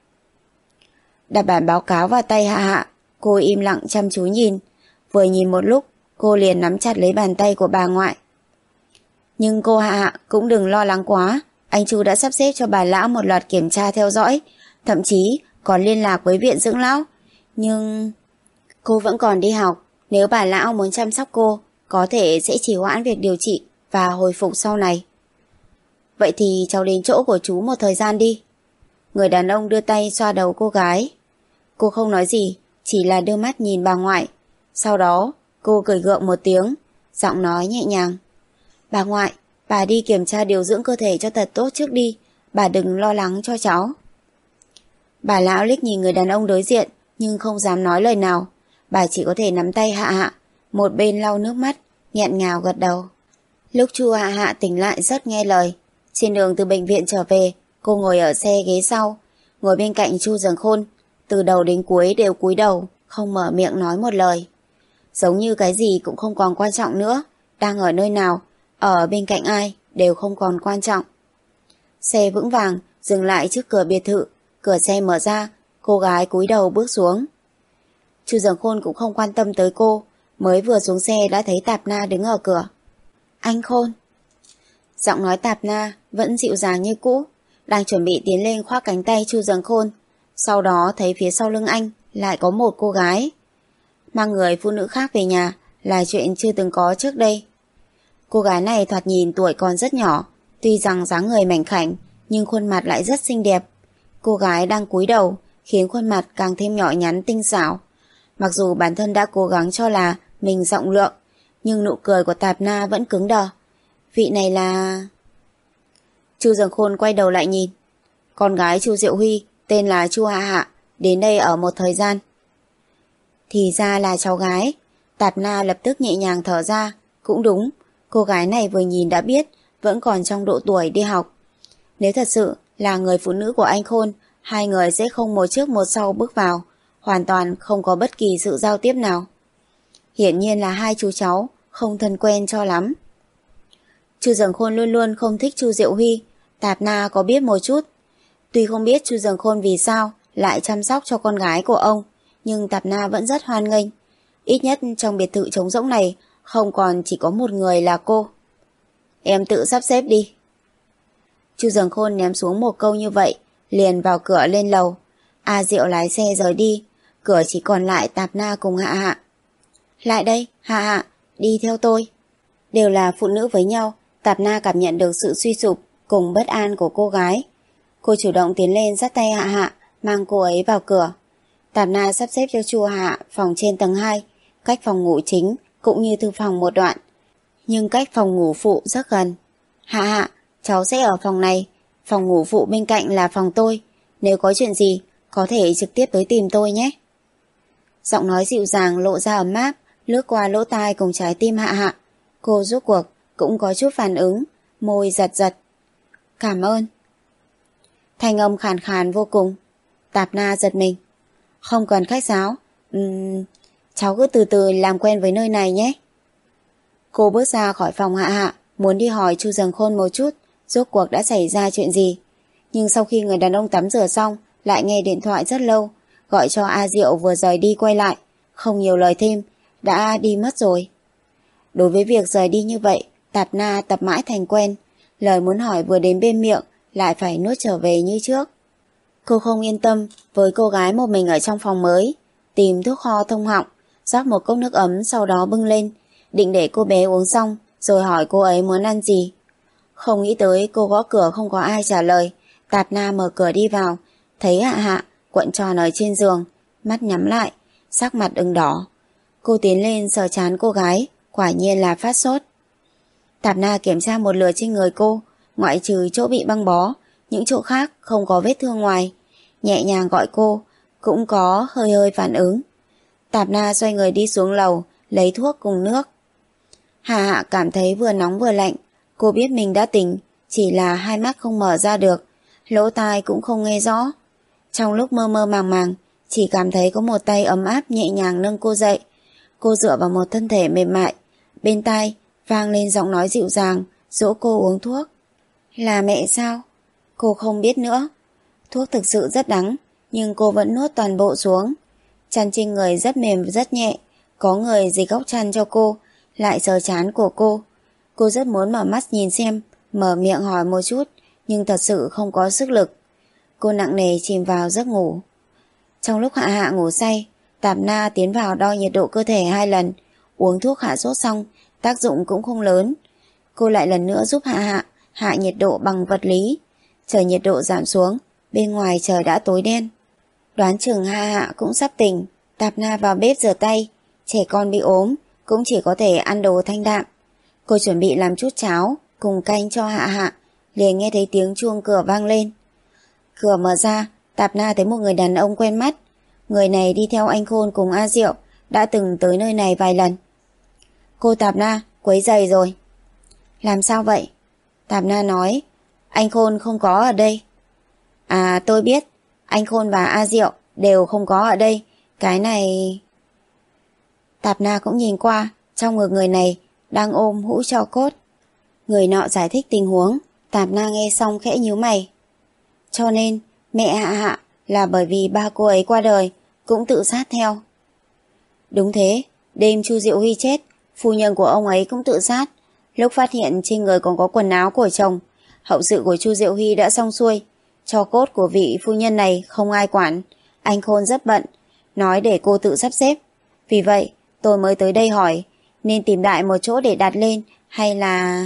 Đặt bản báo cáo vào tay Hạ Hạ, cô im lặng chăm chú nhìn. Vừa nhìn một lúc, cô liền nắm chặt lấy bàn tay của bà ngoại. Nhưng cô Hạ Hạ cũng đừng lo lắng quá. Anh Chu đã sắp xếp cho bà lão một loạt kiểm tra theo dõi, thậm chí còn liên lạc với viện dưỡng lão. Nhưng cô vẫn còn đi học. Nếu bà lão muốn chăm sóc cô, có thể sẽ trì hoãn việc điều trị và hồi phục sau này. Vậy thì cháu đến chỗ của chú một thời gian đi. Người đàn ông đưa tay xoa đầu cô gái. Cô không nói gì, chỉ là đưa mắt nhìn bà ngoại. Sau đó cô cười gượng một tiếng, giọng nói nhẹ nhàng. Bà ngoại, bà đi kiểm tra điều dưỡng cơ thể cho thật tốt trước đi. Bà đừng lo lắng cho cháu. Bà lão liếc nhìn người đàn ông đối diện, nhưng không dám nói lời nào. Bà chỉ có thể nắm tay Hạ Hạ, một bên lau nước mắt, nghẹn ngào gật đầu. Lúc Chu Hạ Hạ tỉnh lại rất nghe lời. Trên đường từ bệnh viện trở về, cô ngồi ở xe ghế sau, ngồi bên cạnh Chu Dâng Khôn, từ đầu đến cuối đều cúi đầu, không mở miệng nói một lời. Giống như cái gì cũng không còn quan trọng nữa, đang ở nơi nào, ở bên cạnh ai đều không còn quan trọng. Xe vững vàng dừng lại trước cửa biệt thự, cửa xe mở ra, cô gái cúi đầu bước xuống. Chu Dâng Khôn cũng không quan tâm tới cô, mới vừa xuống xe đã thấy Tạp Na đứng ở cửa. Anh Khôn. Giọng nói Tạp Na vẫn dịu dàng như cũ, đang chuẩn bị tiến lên khoác cánh tay Chu Dâng Khôn. Sau đó thấy phía sau lưng anh lại có một cô gái. Mang người phụ nữ khác về nhà là chuyện chưa từng có trước đây. Cô gái này thoạt nhìn tuổi còn rất nhỏ, tuy rằng dáng người mảnh khảnh nhưng khuôn mặt lại rất xinh đẹp. Cô gái đang cúi đầu khiến khuôn mặt càng thêm nhỏ nhắn tinh xảo. Mặc dù bản thân đã cố gắng cho là mình rộng lượng, nhưng nụ cười của Tạp Na vẫn cứng đờ. Vị này là... Chu Dâng Khôn quay đầu lại nhìn. Con gái Chu Diệu Huy, tên là Chu Hạ Hạ, đến đây ở một thời gian. Thì ra là cháu gái. Tạp Na lập tức nhẹ nhàng thở ra. Cũng đúng, cô gái này vừa nhìn đã biết vẫn còn trong độ tuổi đi học. Nếu thật sự là người phụ nữ của anh Khôn, hai người sẽ không một trước một sau bước vào, hoàn toàn không có bất kỳ sự giao tiếp nào. Hiển nhiên là hai chú cháu không thân quen cho lắm. Chu Dâng Khôn luôn luôn không thích Chu Diệu Huy, Tạp Na có biết một chút. Tuy không biết Chu Dâng Khôn vì sao lại chăm sóc cho con gái của ông, nhưng Tạp Na vẫn rất hoan nghênh. Ít nhất trong biệt thự trống rỗng này không còn chỉ có một người là cô. Em tự sắp xếp đi. Chu Dâng Khôn ném xuống một câu như vậy, liền vào cửa lên lầu. A Diệu lái xe rời đi, cửa chỉ còn lại Tạp Na cùng Hạ Hạ. Lại đây, Hạ Hạ, đi theo tôi. Đều là phụ nữ với nhau, Tạp Na cảm nhận được sự suy sụp cùng bất an của cô gái. Cô chủ động tiến lên dắt tay Hạ Hạ, mang cô ấy vào cửa. Tạp Na sắp xếp cho Chu Hạ phòng trên tầng hai, cách phòng ngủ chính cũng như thư phòng một đoạn, nhưng cách phòng ngủ phụ rất gần. Hạ Hạ, cháu sẽ ở phòng này, phòng ngủ phụ bên cạnh là phòng tôi, nếu có chuyện gì có thể trực tiếp tới tìm tôi nhé. Giọng nói dịu dàng lộ ra ấm áp, lướt qua lỗ tai cùng trái tim Hạ Hạ. Cô rốt cuộc cũng có chút phản ứng, môi giật giật. Cảm ơn. Thanh âm khàn khàn vô cùng. Tạp Na giật mình. Không cần khách sáo, uhm, cháu cứ từ từ làm quen với nơi này nhé. Cô bước ra khỏi phòng Hạ Hạ, muốn đi hỏi Chu Dần Khôn một chút rốt cuộc đã xảy ra chuyện gì. Nhưng sau khi người đàn ông tắm rửa xong, lại nghe điện thoại rất lâu, gọi cho A Diệu vừa rời đi quay lại, không nhiều lời thêm, đã đi mất rồi. Đối với việc rời đi như vậy, Tạp Na tập mãi thành quen, lời muốn hỏi vừa đến bên miệng lại phải nuốt trở về như trước. Cô không yên tâm với cô gái một mình ở trong phòng mới, tìm thuốc ho thông họng, rót một cốc nước ấm sau đó bưng lên, định để cô bé uống xong rồi hỏi cô ấy muốn ăn gì. Không nghĩ tới cô gõ cửa không có ai trả lời. Tạp Na mở cửa đi vào, thấy Hạ Hạ cuộn tròn ở trên giường, mắt nhắm lại, sắc mặt ửng đỏ. Cô tiến lên sờ trán cô gái, quả nhiên là phát sốt. Tạp Na kiểm tra một lượt trên người cô, ngoại trừ chỗ bị băng bó, những chỗ khác không có vết thương ngoài. Nhẹ nhàng gọi cô, cũng có hơi hơi phản ứng. Tạp Na xoay người đi xuống lầu, lấy thuốc cùng nước. Hạ Hạ cảm thấy vừa nóng vừa lạnh. Cô biết mình đã tỉnh, chỉ là hai mắt không mở ra được, lỗ tai cũng không nghe rõ. Trong lúc mơ mơ màng màng, chỉ cảm thấy có một tay ấm áp nhẹ nhàng nâng cô dậy. Cô dựa vào một thân thể mềm mại, bên tai vang lên giọng nói dịu dàng, dỗ cô uống thuốc. Là mẹ sao? Cô không biết nữa. Thuốc thực sự rất đắng, nhưng cô vẫn nuốt toàn bộ xuống. Chăn trên người rất mềm và rất nhẹ, có người dịch góc chăn cho cô, lại sờ trán của cô. Cô rất muốn mở mắt nhìn xem, mở miệng hỏi một chút, nhưng thật sự không có sức lực. Cô nặng nề chìm vào giấc ngủ. Trong lúc Hạ Hạ ngủ say, Tạp Na tiến vào đo nhiệt độ cơ thể hai lần, uống thuốc hạ sốt xong, tác dụng cũng không lớn. Cô lại lần nữa giúp Hạ Hạ hạ nhiệt độ bằng vật lý. Chờ nhiệt độ giảm xuống, bên ngoài trời đã tối đen. Đoán chừng Hạ Hạ cũng sắp tỉnh. Tạp Na vào bếp rửa tay. Trẻ con bị ốm cũng chỉ có thể ăn đồ thanh đạm. Cô chuẩn bị làm chút cháo cùng canh cho Hạ Hạ, liền nghe thấy tiếng chuông cửa vang lên. Cửa mở ra, Tạp Na thấy một người đàn ông quen mắt. Người này đi theo anh Khôn cùng A Diệu, đã từng tới nơi này vài lần. Cô Tạp Na, quấy rầy rồi. Làm sao vậy? Tạp Na nói, anh Khôn không có ở đây. À tôi biết, anh Khôn và A Diệu đều không có ở đây. Cái này... Tạp Na cũng nhìn qua, trong ngực người này đang ôm hũ tro cốt. Người nọ giải thích tình huống, Tạp Na nghe xong khẽ nhíu mày. Cho nên mẹ Hạ Hạ là bởi vì ba cô ấy qua đời, cũng tự sát theo. Đúng thế, đêm Chu Diệu Huy chết, phu nhân của ông ấy cũng tự sát. Lúc phát hiện trên người còn có quần áo của chồng, hậu sự của Chu Diệu Huy đã xong xuôi. Tro cốt của vị phu nhân này không ai quản, anh Khôn rất bận, nói để cô tự sắp xếp. Vì vậy tôi mới tới đây hỏi, nên tìm đại một chỗ để đặt lên hay là...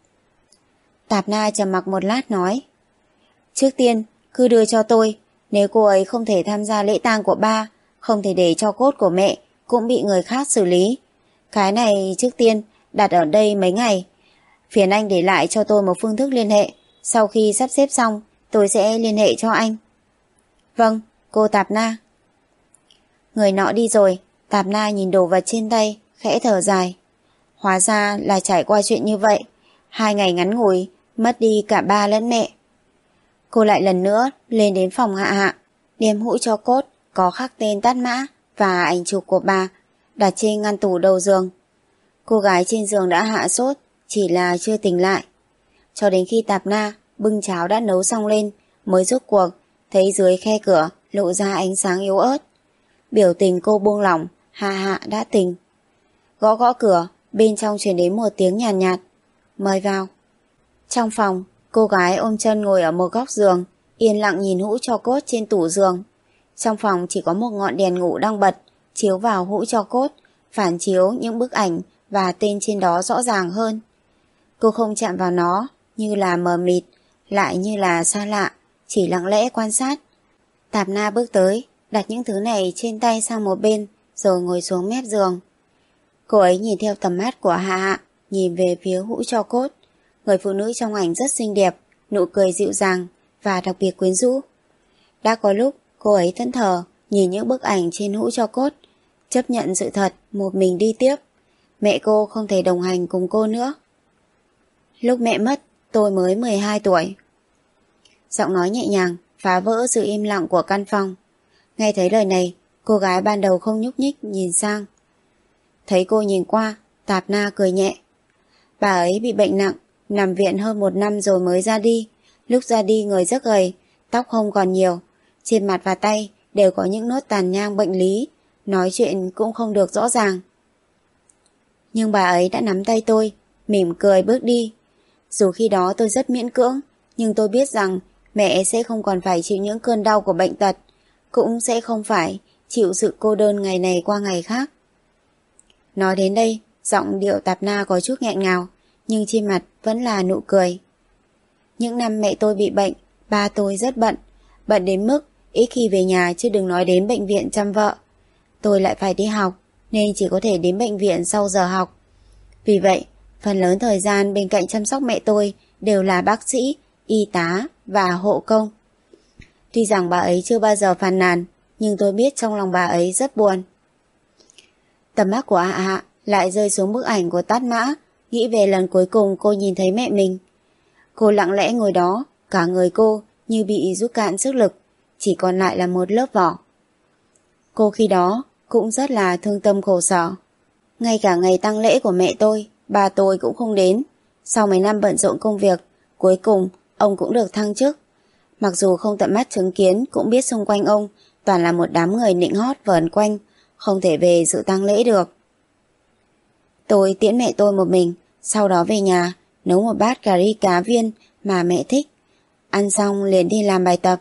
Tạp Na trầm mặc một lát nói, trước tiên cứ đưa cho tôi, nếu cô ấy không thể tham gia lễ tang của ba, không thể để cho cốt của mẹ cũng bị người khác xử lý. Cái này trước tiên đặt ở đây mấy ngày. Phiền anh để lại cho tôi một phương thức liên hệ, sau khi sắp xếp xong tôi sẽ liên hệ cho anh. Vâng, cô Tạp Na. Người nọ đi rồi, Tạp Na nhìn đồ vật trên tay, khẽ thở dài. Hóa ra là trải qua chuyện như vậy, hai ngày ngắn ngủi, mất đi cả ba lẫn mẹ. Cô lại lần nữa lên đến phòng Hạ Hạ, đem hũ tro cốt có khắc tên Tát Mã và ảnh chụp của bà đặt trên ngăn tủ đầu giường. Cô gái trên giường đã hạ sốt, chỉ là chưa tỉnh lại. Cho đến khi Tạp Na bưng cháo đã nấu xong lên, mới rốt cuộc thấy dưới khe cửa lộ ra ánh sáng yếu ớt. Biểu tình cô buông lỏng, Hạ Hạ đã tỉnh. Gõ gõ cửa, bên trong truyền đến một tiếng nhàn nhạt, nhạt. Mời vào. Trong phòng, cô gái ôm chân ngồi ở một góc giường, yên lặng nhìn hũ tro cốt trên tủ giường. Trong phòng chỉ có một ngọn đèn ngủ đang bật, chiếu vào hũ tro cốt, phản chiếu những bức ảnh và tên trên đó rõ ràng hơn. Cô không chạm vào nó, như là mờ mịt, lại như là xa lạ, chỉ lặng lẽ quan sát. Tạp Na bước tới, đặt những thứ này trên tay sang một bên, rồi ngồi xuống mép giường. Cô ấy nhìn theo tầm mắt của Hạ Hạ, nhìn về phía hũ tro cốt. Người phụ nữ trong ảnh rất xinh đẹp, nụ cười dịu dàng và đặc biệt quyến rũ. Đã có lúc cô ấy thẫn thờ nhìn những bức ảnh trên hũ tro cốt, chấp nhận sự thật một mình đi tiếp. Mẹ cô không thể đồng hành cùng cô nữa. Lúc mẹ mất, tôi mới mười hai tuổi. Giọng nói nhẹ nhàng phá vỡ sự im lặng của căn phòng. Nghe thấy lời này, cô gái ban đầu không nhúc nhích nhìn sang. Thấy cô nhìn qua, Tạp Na cười nhẹ. Bà ấy bị bệnh nặng, nằm viện hơn một năm rồi mới ra đi. Lúc ra đi người rất gầy, tóc không còn nhiều. Trên mặt và tay đều có những nốt tàn nhang bệnh lý, nói chuyện cũng không được rõ ràng. Nhưng bà ấy đã nắm tay tôi, mỉm cười bước đi. Dù khi đó tôi rất miễn cưỡng, nhưng tôi biết rằng mẹ sẽ không còn phải chịu những cơn đau của bệnh tật, cũng sẽ không phải chịu sự cô đơn ngày này qua ngày khác. Nói đến đây, giọng điệu Tạp Na có chút nghẹn ngào, nhưng trên mặt vẫn là nụ cười. Những năm mẹ tôi bị bệnh, ba tôi rất bận, bận đến mức ít khi về nhà chứ đừng nói đến bệnh viện chăm vợ. Tôi lại phải đi học, nên chỉ có thể đến bệnh viện sau giờ học. Vì vậy, phần lớn thời gian bên cạnh chăm sóc mẹ tôi đều là bác sĩ, y tá và hộ công. Tuy rằng bà ấy chưa bao giờ phàn nàn, nhưng tôi biết trong lòng bà ấy rất buồn. Tầm mắt của Hạ Hạ lại rơi xuống bức ảnh của Tát Mã, nghĩ về lần cuối cùng cô nhìn thấy mẹ mình. Cô lặng lẽ ngồi đó, cả người cô như bị rút cạn sức lực, chỉ còn lại là một lớp vỏ. Cô khi đó cũng rất là thương tâm khổ sở. Ngay cả ngày tang lễ của mẹ tôi, bà tôi cũng không đến. Sau mấy năm bận rộn công việc, cuối cùng ông cũng được thăng chức. Mặc dù không tận mắt chứng kiến, cũng biết xung quanh ông toàn là một đám người nịnh hót vờn quanh, không thể về dự tang lễ được. Tôi tiễn mẹ tôi một mình, sau đó về nhà, nấu một bát cà ri cá viên mà mẹ thích. Ăn xong liền đi làm bài tập.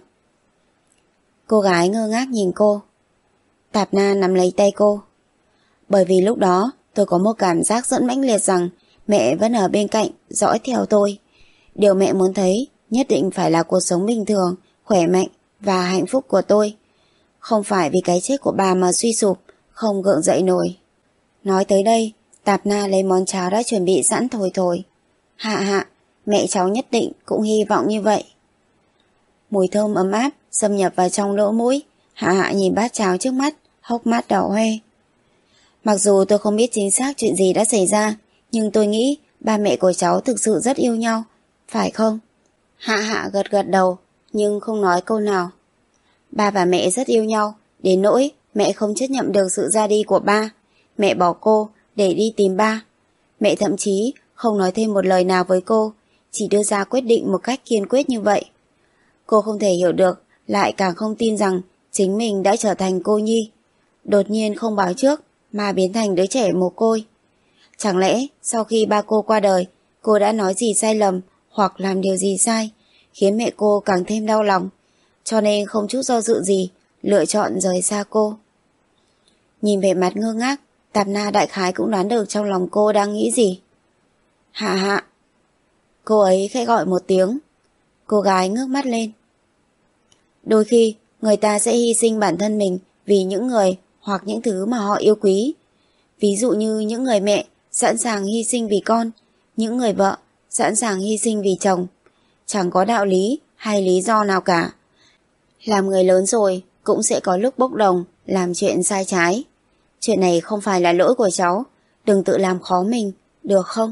Cô gái ngơ ngác nhìn cô. Tạp Na nắm lấy tay cô. Bởi vì lúc đó tôi có một cảm giác rất mãnh liệt rằng mẹ vẫn ở bên cạnh, dõi theo tôi. Điều mẹ muốn thấy nhất định phải là cuộc sống bình thường, khỏe mạnh và hạnh phúc của tôi. Không phải vì cái chết của bà mà suy sụp, không gượng dậy nổi. Nói tới đây, Tạp Na lấy món cháo đã chuẩn bị sẵn thổi thổi. Hạ Hạ, mẹ cháu nhất định cũng hy vọng như vậy. Mùi thơm ấm áp xâm nhập vào trong lỗ mũi. Hạ Hạ nhìn bát cháo trước mắt, hốc mắt đỏ hoe. Mặc dù tôi không biết chính xác chuyện gì đã xảy ra, nhưng tôi nghĩ ba mẹ của cháu thực sự rất yêu nhau, phải không? Hạ Hạ gật gật đầu, nhưng không nói câu nào. Ba và mẹ rất yêu nhau, đến nỗi mẹ không chấp nhận được sự ra đi của ba. Mẹ bỏ cô để đi tìm ba. Mẹ thậm chí không nói thêm một lời nào với cô, chỉ đưa ra quyết định một cách kiên quyết như vậy. Cô không thể hiểu được, lại càng không tin rằng chính mình đã trở thành cô nhi. Đột nhiên không báo trước mà biến thành đứa trẻ mồ côi. Chẳng lẽ sau khi ba cô qua đời, cô đã nói gì sai lầm hoặc làm điều gì sai, khiến mẹ cô càng thêm đau lòng, cho nên không chút do dự gì lựa chọn rời xa cô. Nhìn vẻ mặt ngơ ngác, Tạp Na đại khái cũng đoán được trong lòng cô đang nghĩ gì. Hạ Hạ. Cô ấy khẽ gọi một tiếng. Cô gái ngước mắt lên. Đôi khi người ta sẽ hy sinh bản thân mình vì những người hoặc những thứ mà họ yêu quý. Ví dụ như những người mẹ sẵn sàng hy sinh vì con, những người vợ sẵn sàng hy sinh vì chồng. Chẳng có đạo lý hay lý do nào cả. Làm người lớn rồi cũng sẽ có lúc bốc đồng làm chuyện sai trái. Chuyện này không phải là lỗi của cháu, đừng tự làm khó mình, được không?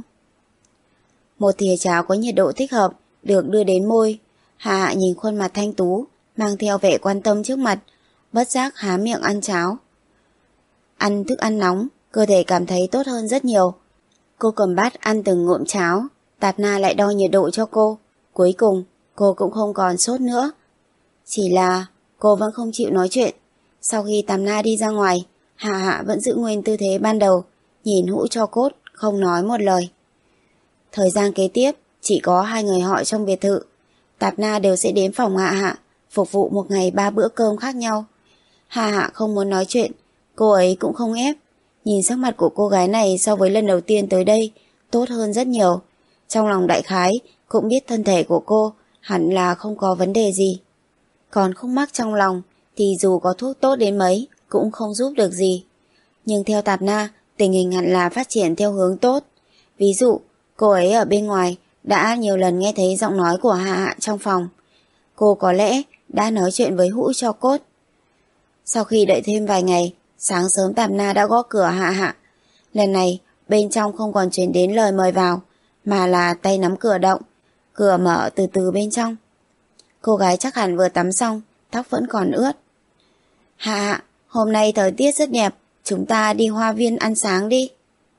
Một thìa cháo có nhiệt độ thích hợp được đưa đến môi. Hạ Hạ nhìn khuôn mặt thanh tú mang theo vẻ quan tâm trước mặt, bất giác há miệng ăn cháo. Ăn thức ăn nóng, cơ thể cảm thấy tốt hơn rất nhiều. Cô cầm bát ăn từng ngụm cháo, Tạp Na lại đo nhiệt độ cho cô. Cuối cùng cô cũng không còn sốt nữa. Chỉ là cô vẫn không chịu nói chuyện. Sau khi Tạp Na đi ra ngoài, Hạ Hạ vẫn giữ nguyên tư thế ban đầu, nhìn hũ tro cốt, không nói một lời. Thời gian kế tiếp, chỉ có hai người họ trong biệt thự. Tạp Na đều sẽ đến phòng Hạ Hạ, phục vụ một ngày ba bữa cơm khác nhau. Hạ Hạ không muốn nói chuyện, cô ấy cũng không ép. Nhìn sắc mặt của cô gái này so với lần đầu tiên tới đây, tốt hơn rất nhiều. trong lòng đại khái cũng biết thân thể của cô hẳn là không có vấn đề gì. Còn khúc mắc trong lòng thì dù có thuốc tốt đến mấy cũng không giúp được gì. Nhưng theo Tạp Na, tình hình hẳn là phát triển theo hướng tốt. Ví dụ, cô ấy ở bên ngoài đã nhiều lần nghe thấy giọng nói của Hạ Hạ trong phòng. Cô có lẽ đã nói chuyện với Hũ Cho Cốt. Sau khi đợi thêm vài ngày, sáng sớm Tạp Na đã gõ cửa Hạ Hạ. Lần này, bên trong không còn truyền đến lời mời vào, mà là tay nắm cửa động. Cửa mở từ từ bên trong. Cô gái chắc hẳn vừa tắm xong, tóc vẫn còn ướt. Hạ Hạ, hôm nay thời tiết rất đẹp, chúng ta đi hoa viên ăn sáng đi.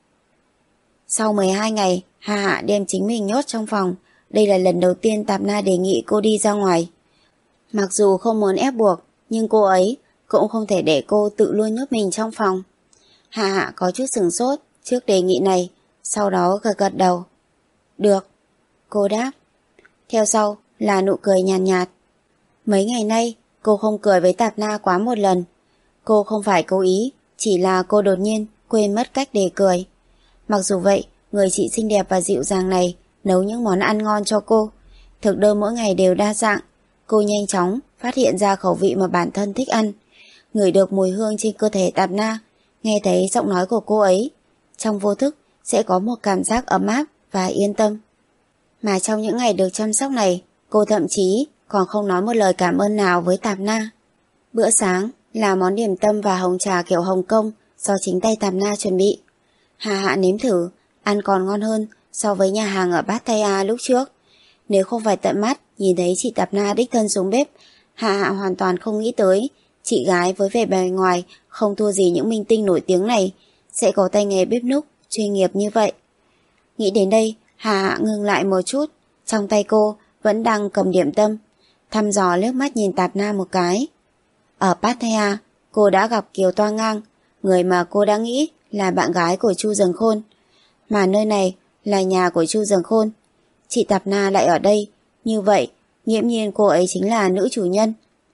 Sau mười hai ngày, Hạ Hạ đem chính mình nhốt trong phòng. Đây là lần đầu tiên Tạp Na đề nghị cô đi ra ngoài. Mặc dù không muốn ép buộc, nhưng cô ấy cũng không thể để cô tự luôn nhốt mình trong phòng. Hạ Hạ có chút sửng sốt trước đề nghị này, sau đó gật gật đầu. Được, cô đáp. Theo sau là nụ cười nhàn nhạt, nhạt. Mấy ngày nay, cô không cười với Tạp Na quá một lần. Cô không phải cố ý, chỉ là cô đột nhiên quên mất cách để cười. Mặc dù vậy, người chị xinh đẹp và dịu dàng này nấu những món ăn ngon cho cô. Thực đơn mỗi ngày đều đa dạng. Cô nhanh chóng phát hiện ra khẩu vị mà bản thân thích ăn. Ngửi được mùi hương trên cơ thể Tạp Na, nghe thấy giọng nói của cô ấy, trong vô thức sẽ có một cảm giác ấm áp và yên tâm. Mà trong những ngày được chăm sóc này, cô thậm chí còn không nói một lời cảm ơn nào với Tạp Na. Bữa sáng là món điểm tâm và hồng trà kiểu Hồng Kông do chính tay Tạp Na chuẩn bị. Hạ Hạ nếm thử, ăn còn ngon hơn so với nhà hàng ở Pattaya lúc trước. Nếu không phải tận mắt nhìn thấy chị Tạp Na đích thân xuống bếp, Hạ Hạ hoàn toàn không nghĩ tới chị gái với vẻ bề ngoài không thua gì những minh tinh nổi tiếng này sẽ có tay nghề bếp núc chuyên nghiệp như vậy. Nghĩ đến đây, Hạ Hạ ngừng lại một chút, trong tay cô vẫn đang cầm điểm tâm, thăm dò liếc mắt nhìn Tạp Na một cái. Ở Pattaya, cô đã gặp Kiều Toa Ngang, người mà cô đã nghĩ là bạn gái của Chu Dần Khôn, mà nơi này là nhà của Chu Dần Khôn. Chị Tạp Na lại ở đây, như vậy nghiễm nhiên cô ấy chính là nữ chủ nhân.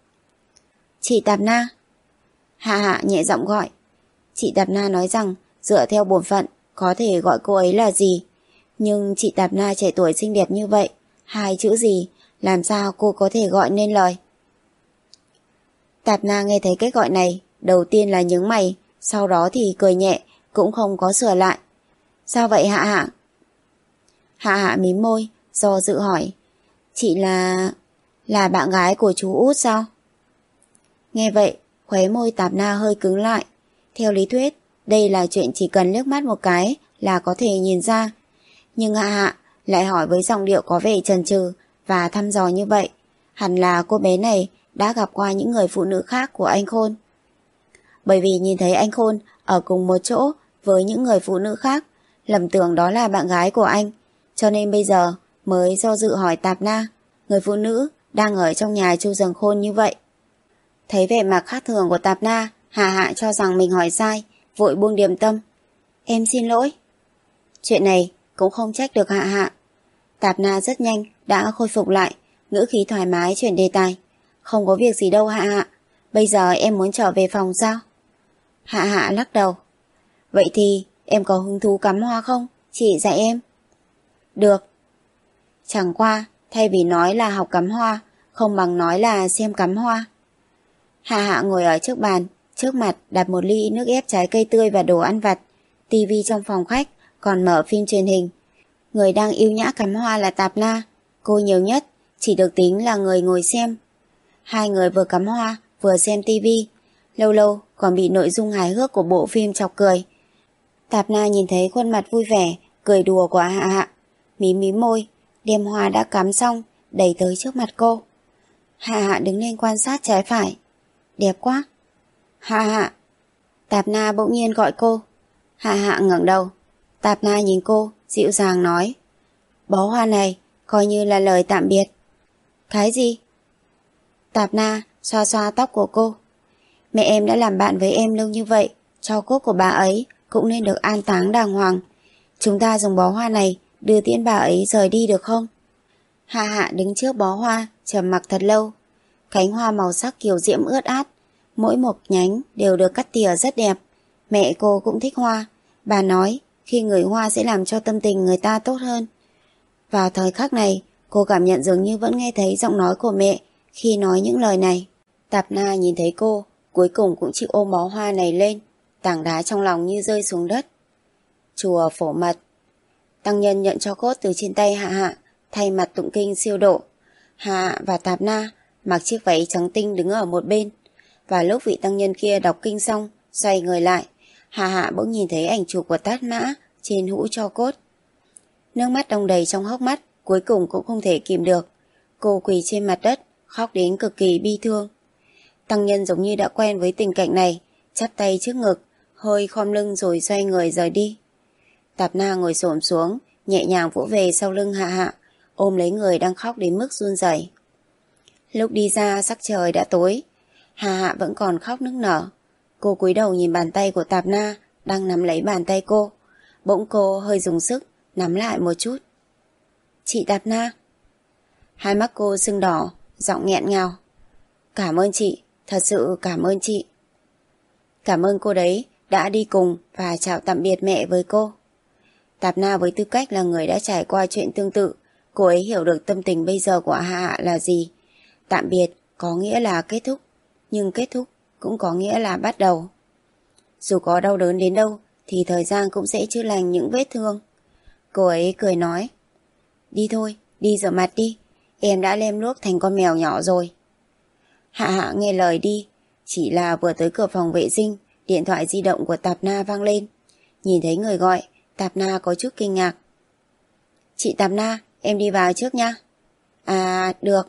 Chị Tạp Na. Hạ Hạ nhẹ giọng gọi. Chị Tạp Na nói rằng dựa theo bổn phận có thể gọi cô ấy là gì, nhưng chị Tạp Na trẻ tuổi xinh đẹp như vậy, hai chữ gì làm sao cô có thể gọi nên lời. Tạp Na nghe thấy cách gọi này, đầu tiên là nhướng mày, sau đó thì cười nhẹ, cũng không có sửa lại. Sao vậy Hạ Hạ? Hạ Hạ mím môi, do dự hỏi. Chị là... là bạn gái của chú Út sao? Nghe vậy, khóe môi Tạp Na hơi cứng lại. Theo lý thuyết, đây là chuyện chỉ cần liếc mắt một cái là có thể nhìn ra. Nhưng Hạ Hạ lại hỏi với giọng điệu có vẻ chần chừ và thăm dò như vậy. Hẳn là cô bé này đã gặp qua những người phụ nữ khác của anh Khôn. Bởi vì nhìn thấy anh Khôn ở cùng một chỗ với những người phụ nữ khác, lầm tưởng đó là bạn gái của anh, cho nên bây giờ mới do dự hỏi Tạp Na, người phụ nữ đang ở trong nhà Chu Dần Khôn như vậy. Thấy vẻ mặt khác thường của Tạp Na, Hạ Hạ cho rằng mình hỏi sai, vội buông điểm tâm. Em xin lỗi. Chuyện này cũng không trách được Hạ Hạ. Tạp Na rất nhanh đã khôi phục lại, ngữ khí thoải mái chuyển đề tài. Không có việc gì đâu Hạ Hạ, bây giờ em muốn trở về phòng sao? Hạ Hạ lắc đầu. Vậy thì em có hứng thú cắm hoa không? Chị dạy em. Được. Chẳng qua, thay vì nói là học cắm hoa, không bằng nói là xem cắm hoa. Hạ Hạ ngồi ở trước bàn, trước mặt đặt một ly nước ép trái cây tươi và đồ ăn vặt. Tivi trong phòng khách còn mở phim truyền hình. Người đang yêu nhã cắm hoa là Tạp Na. Cô nhiều nhất chỉ được tính là người ngồi xem. Hai người vừa cắm hoa vừa xem tivi, lâu lâu còn bị nội dung hài hước của bộ phim chọc cười. Tạp Na nhìn thấy khuôn mặt vui vẻ cười đùa của Hạ Hạ, mím mím môi, đem hoa đã cắm xong đẩy tới trước mặt cô. Hạ Hạ đứng lên quan sát trái phải. Đẹp quá. Hạ Hạ. Tạp Na bỗng nhiên gọi cô. Hạ Hạ ngẩng đầu. Tạp Na nhìn cô dịu dàng nói, bó hoa này coi như là lời tạm biệt. Cái gì? Tạp Na xoa xoa tóc của cô. Mẹ em đã làm bạn với em lâu như vậy, tro cốt của bà ấy cũng nên được an táng đàng hoàng. Chúng ta dùng bó hoa này đưa tiễn bà ấy rời đi được không? Hạ Hạ đứng trước bó hoa trầm mặc thật lâu. Cánh hoa màu sắc kiều diễm ướt át, mỗi một nhánh đều được cắt tỉa rất đẹp. Mẹ cô cũng thích hoa, bà nói khi ngửi hoa sẽ làm cho tâm tình người ta tốt hơn. Vào thời khắc này, cô cảm nhận dường như vẫn nghe thấy giọng nói của mẹ khi nói những lời này. Tạp Na nhìn thấy cô, cuối cùng cũng chịu ôm bó hoa này lên, tảng đá trong lòng như rơi xuống đất. Chùa Phổ Mật. Tăng nhân nhận cho cốt từ trên tay Hạ Hạ, thay mặt tụng kinh siêu độ. Hạ Hạ và Tạp Na mặc chiếc váy trắng tinh đứng ở một bên. Và lúc vị tăng nhân kia đọc kinh xong, xoay người lại, Hạ Hạ bỗng nhìn thấy ảnh chụp của Tát Mã trên hũ cho cốt. Nước mắt đong đầy trong hốc mắt, cuối cùng cũng không thể kìm được. Cô quỳ trên mặt đất, khóc đến cực kỳ bi thương. Tăng nhân giống như đã quen với tình cảnh này, chắp tay trước ngực, hơi khom lưng rồi xoay người rời đi. Tạp Na ngồi xổm xuống, nhẹ nhàng vỗ về sau lưng Hạ Hạ, ôm lấy người đang khóc đến mức run rẩy. Lúc đi ra sắc trời đã tối, Hạ Hạ vẫn còn khóc nức nở. Cô cúi đầu nhìn bàn tay của Tạp Na đang nắm lấy bàn tay cô. Bỗng cô hơi dùng sức nắm lại một chút. Chị Tạp Na. Hai mắt cô sưng đỏ, giọng nghẹn ngào. Cảm ơn chị, thật sự cảm ơn chị. Cảm ơn cô đấy đã đi cùng và chào tạm biệt mẹ với cô. Tạp Na với tư cách là người đã trải qua chuyện tương tự, cô ấy hiểu được tâm tình bây giờ của Hạ Hạ là gì. Tạm biệt có nghĩa là kết thúc, nhưng kết thúc cũng có nghĩa là bắt đầu. Dù có đau đớn đến đâu thì thời gian cũng sẽ chữa lành những vết thương. Cô ấy cười nói, đi thôi, đi rửa mặt đi, em đã lem luốc thành con mèo nhỏ rồi. Hạ Hạ nghe lời đi, chỉ là vừa tới cửa phòng vệ sinh, điện thoại di động của Tạp Na vang lên. Nhìn thấy người gọi, Tạp Na có chút kinh ngạc. Chị Tạp Na, em đi vào trước nha. À, được.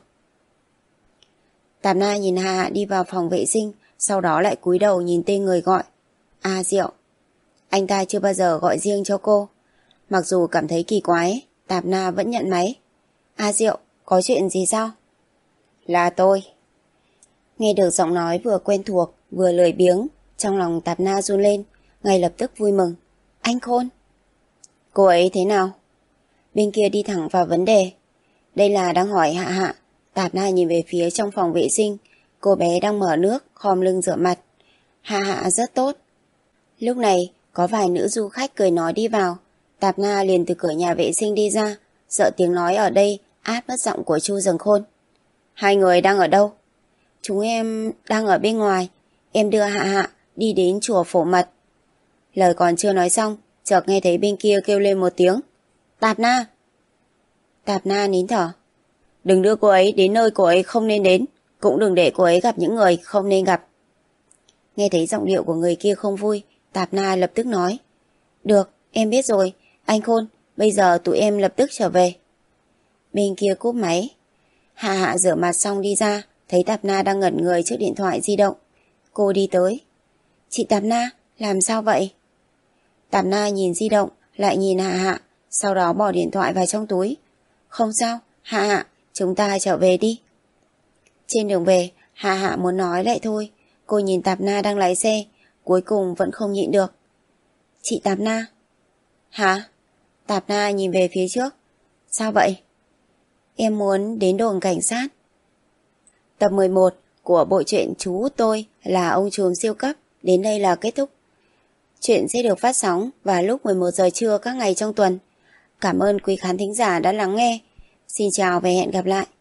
Tạp Na nhìn Hạ Hạ đi vào phòng vệ sinh, sau đó lại cúi đầu nhìn tên người gọi. A Diệu. Anh ta chưa bao giờ gọi riêng cho cô. Mặc dù cảm thấy kỳ quái, Tạp Na vẫn nhận máy. A Diệu, có chuyện gì sao? Là tôi. Nghe được giọng nói vừa quen thuộc, vừa lười biếng, trong lòng Tạp Na run lên, ngay lập tức vui mừng. Anh Khôn. Cô ấy thế nào? Bên kia đi thẳng vào vấn đề. Đây là đang hỏi Hạ Hạ. Tạp Na nhìn về phía trong phòng vệ sinh, cô bé đang mở nước, khom lưng rửa mặt. Hạ Hạ rất tốt. Lúc này, có vài nữ du khách cười nói đi vào. Tạp Na liền từ cửa nhà vệ sinh đi ra, sợ tiếng nói ở đây át mất giọng của Chu Dừng Khôn. Hai người đang ở đâu? Chúng em đang ở bên ngoài. Em đưa Hạ Hạ đi đến chùa Phổ Mật. Lời còn chưa nói xong, chợt nghe thấy bên kia kêu lên một tiếng. Tạp Na! Tạp Na nín thở. Đừng đưa cô ấy đến nơi cô ấy không nên đến, cũng đừng để cô ấy gặp những người không nên gặp. Nghe thấy giọng điệu của người kia không vui, Tạp Na lập tức nói. Được, em biết rồi. Anh Khôn, bây giờ tụi em lập tức trở về. Bên kia cúp máy. Hạ Hạ rửa mặt xong đi ra, thấy Tạp Na đang ngẩn người trước điện thoại di động. Cô đi tới. Chị Tạp Na, làm sao vậy? Tạp Na nhìn di động, lại nhìn Hạ Hạ, sau đó bỏ điện thoại vào trong túi. Không sao, Hạ Hạ, chúng ta trở về đi. Trên đường về, Hạ Hạ muốn nói lại thôi. Cô nhìn Tạp Na đang lái xe, cuối cùng vẫn không nhịn được. Chị Tạp Na. Hả? Tạp Na nhìn về phía trước. Sao vậy? Em muốn đến đồn cảnh sát. Tập mười một của bộ truyện Chú Út Tôi là ông trùm siêu cấp đến đây là kết thúc. Chuyện sẽ được phát sóng vào lúc mười một giờ trưa các ngày trong tuần. Cảm ơn quý khán thính giả đã lắng nghe. Xin chào và hẹn gặp lại.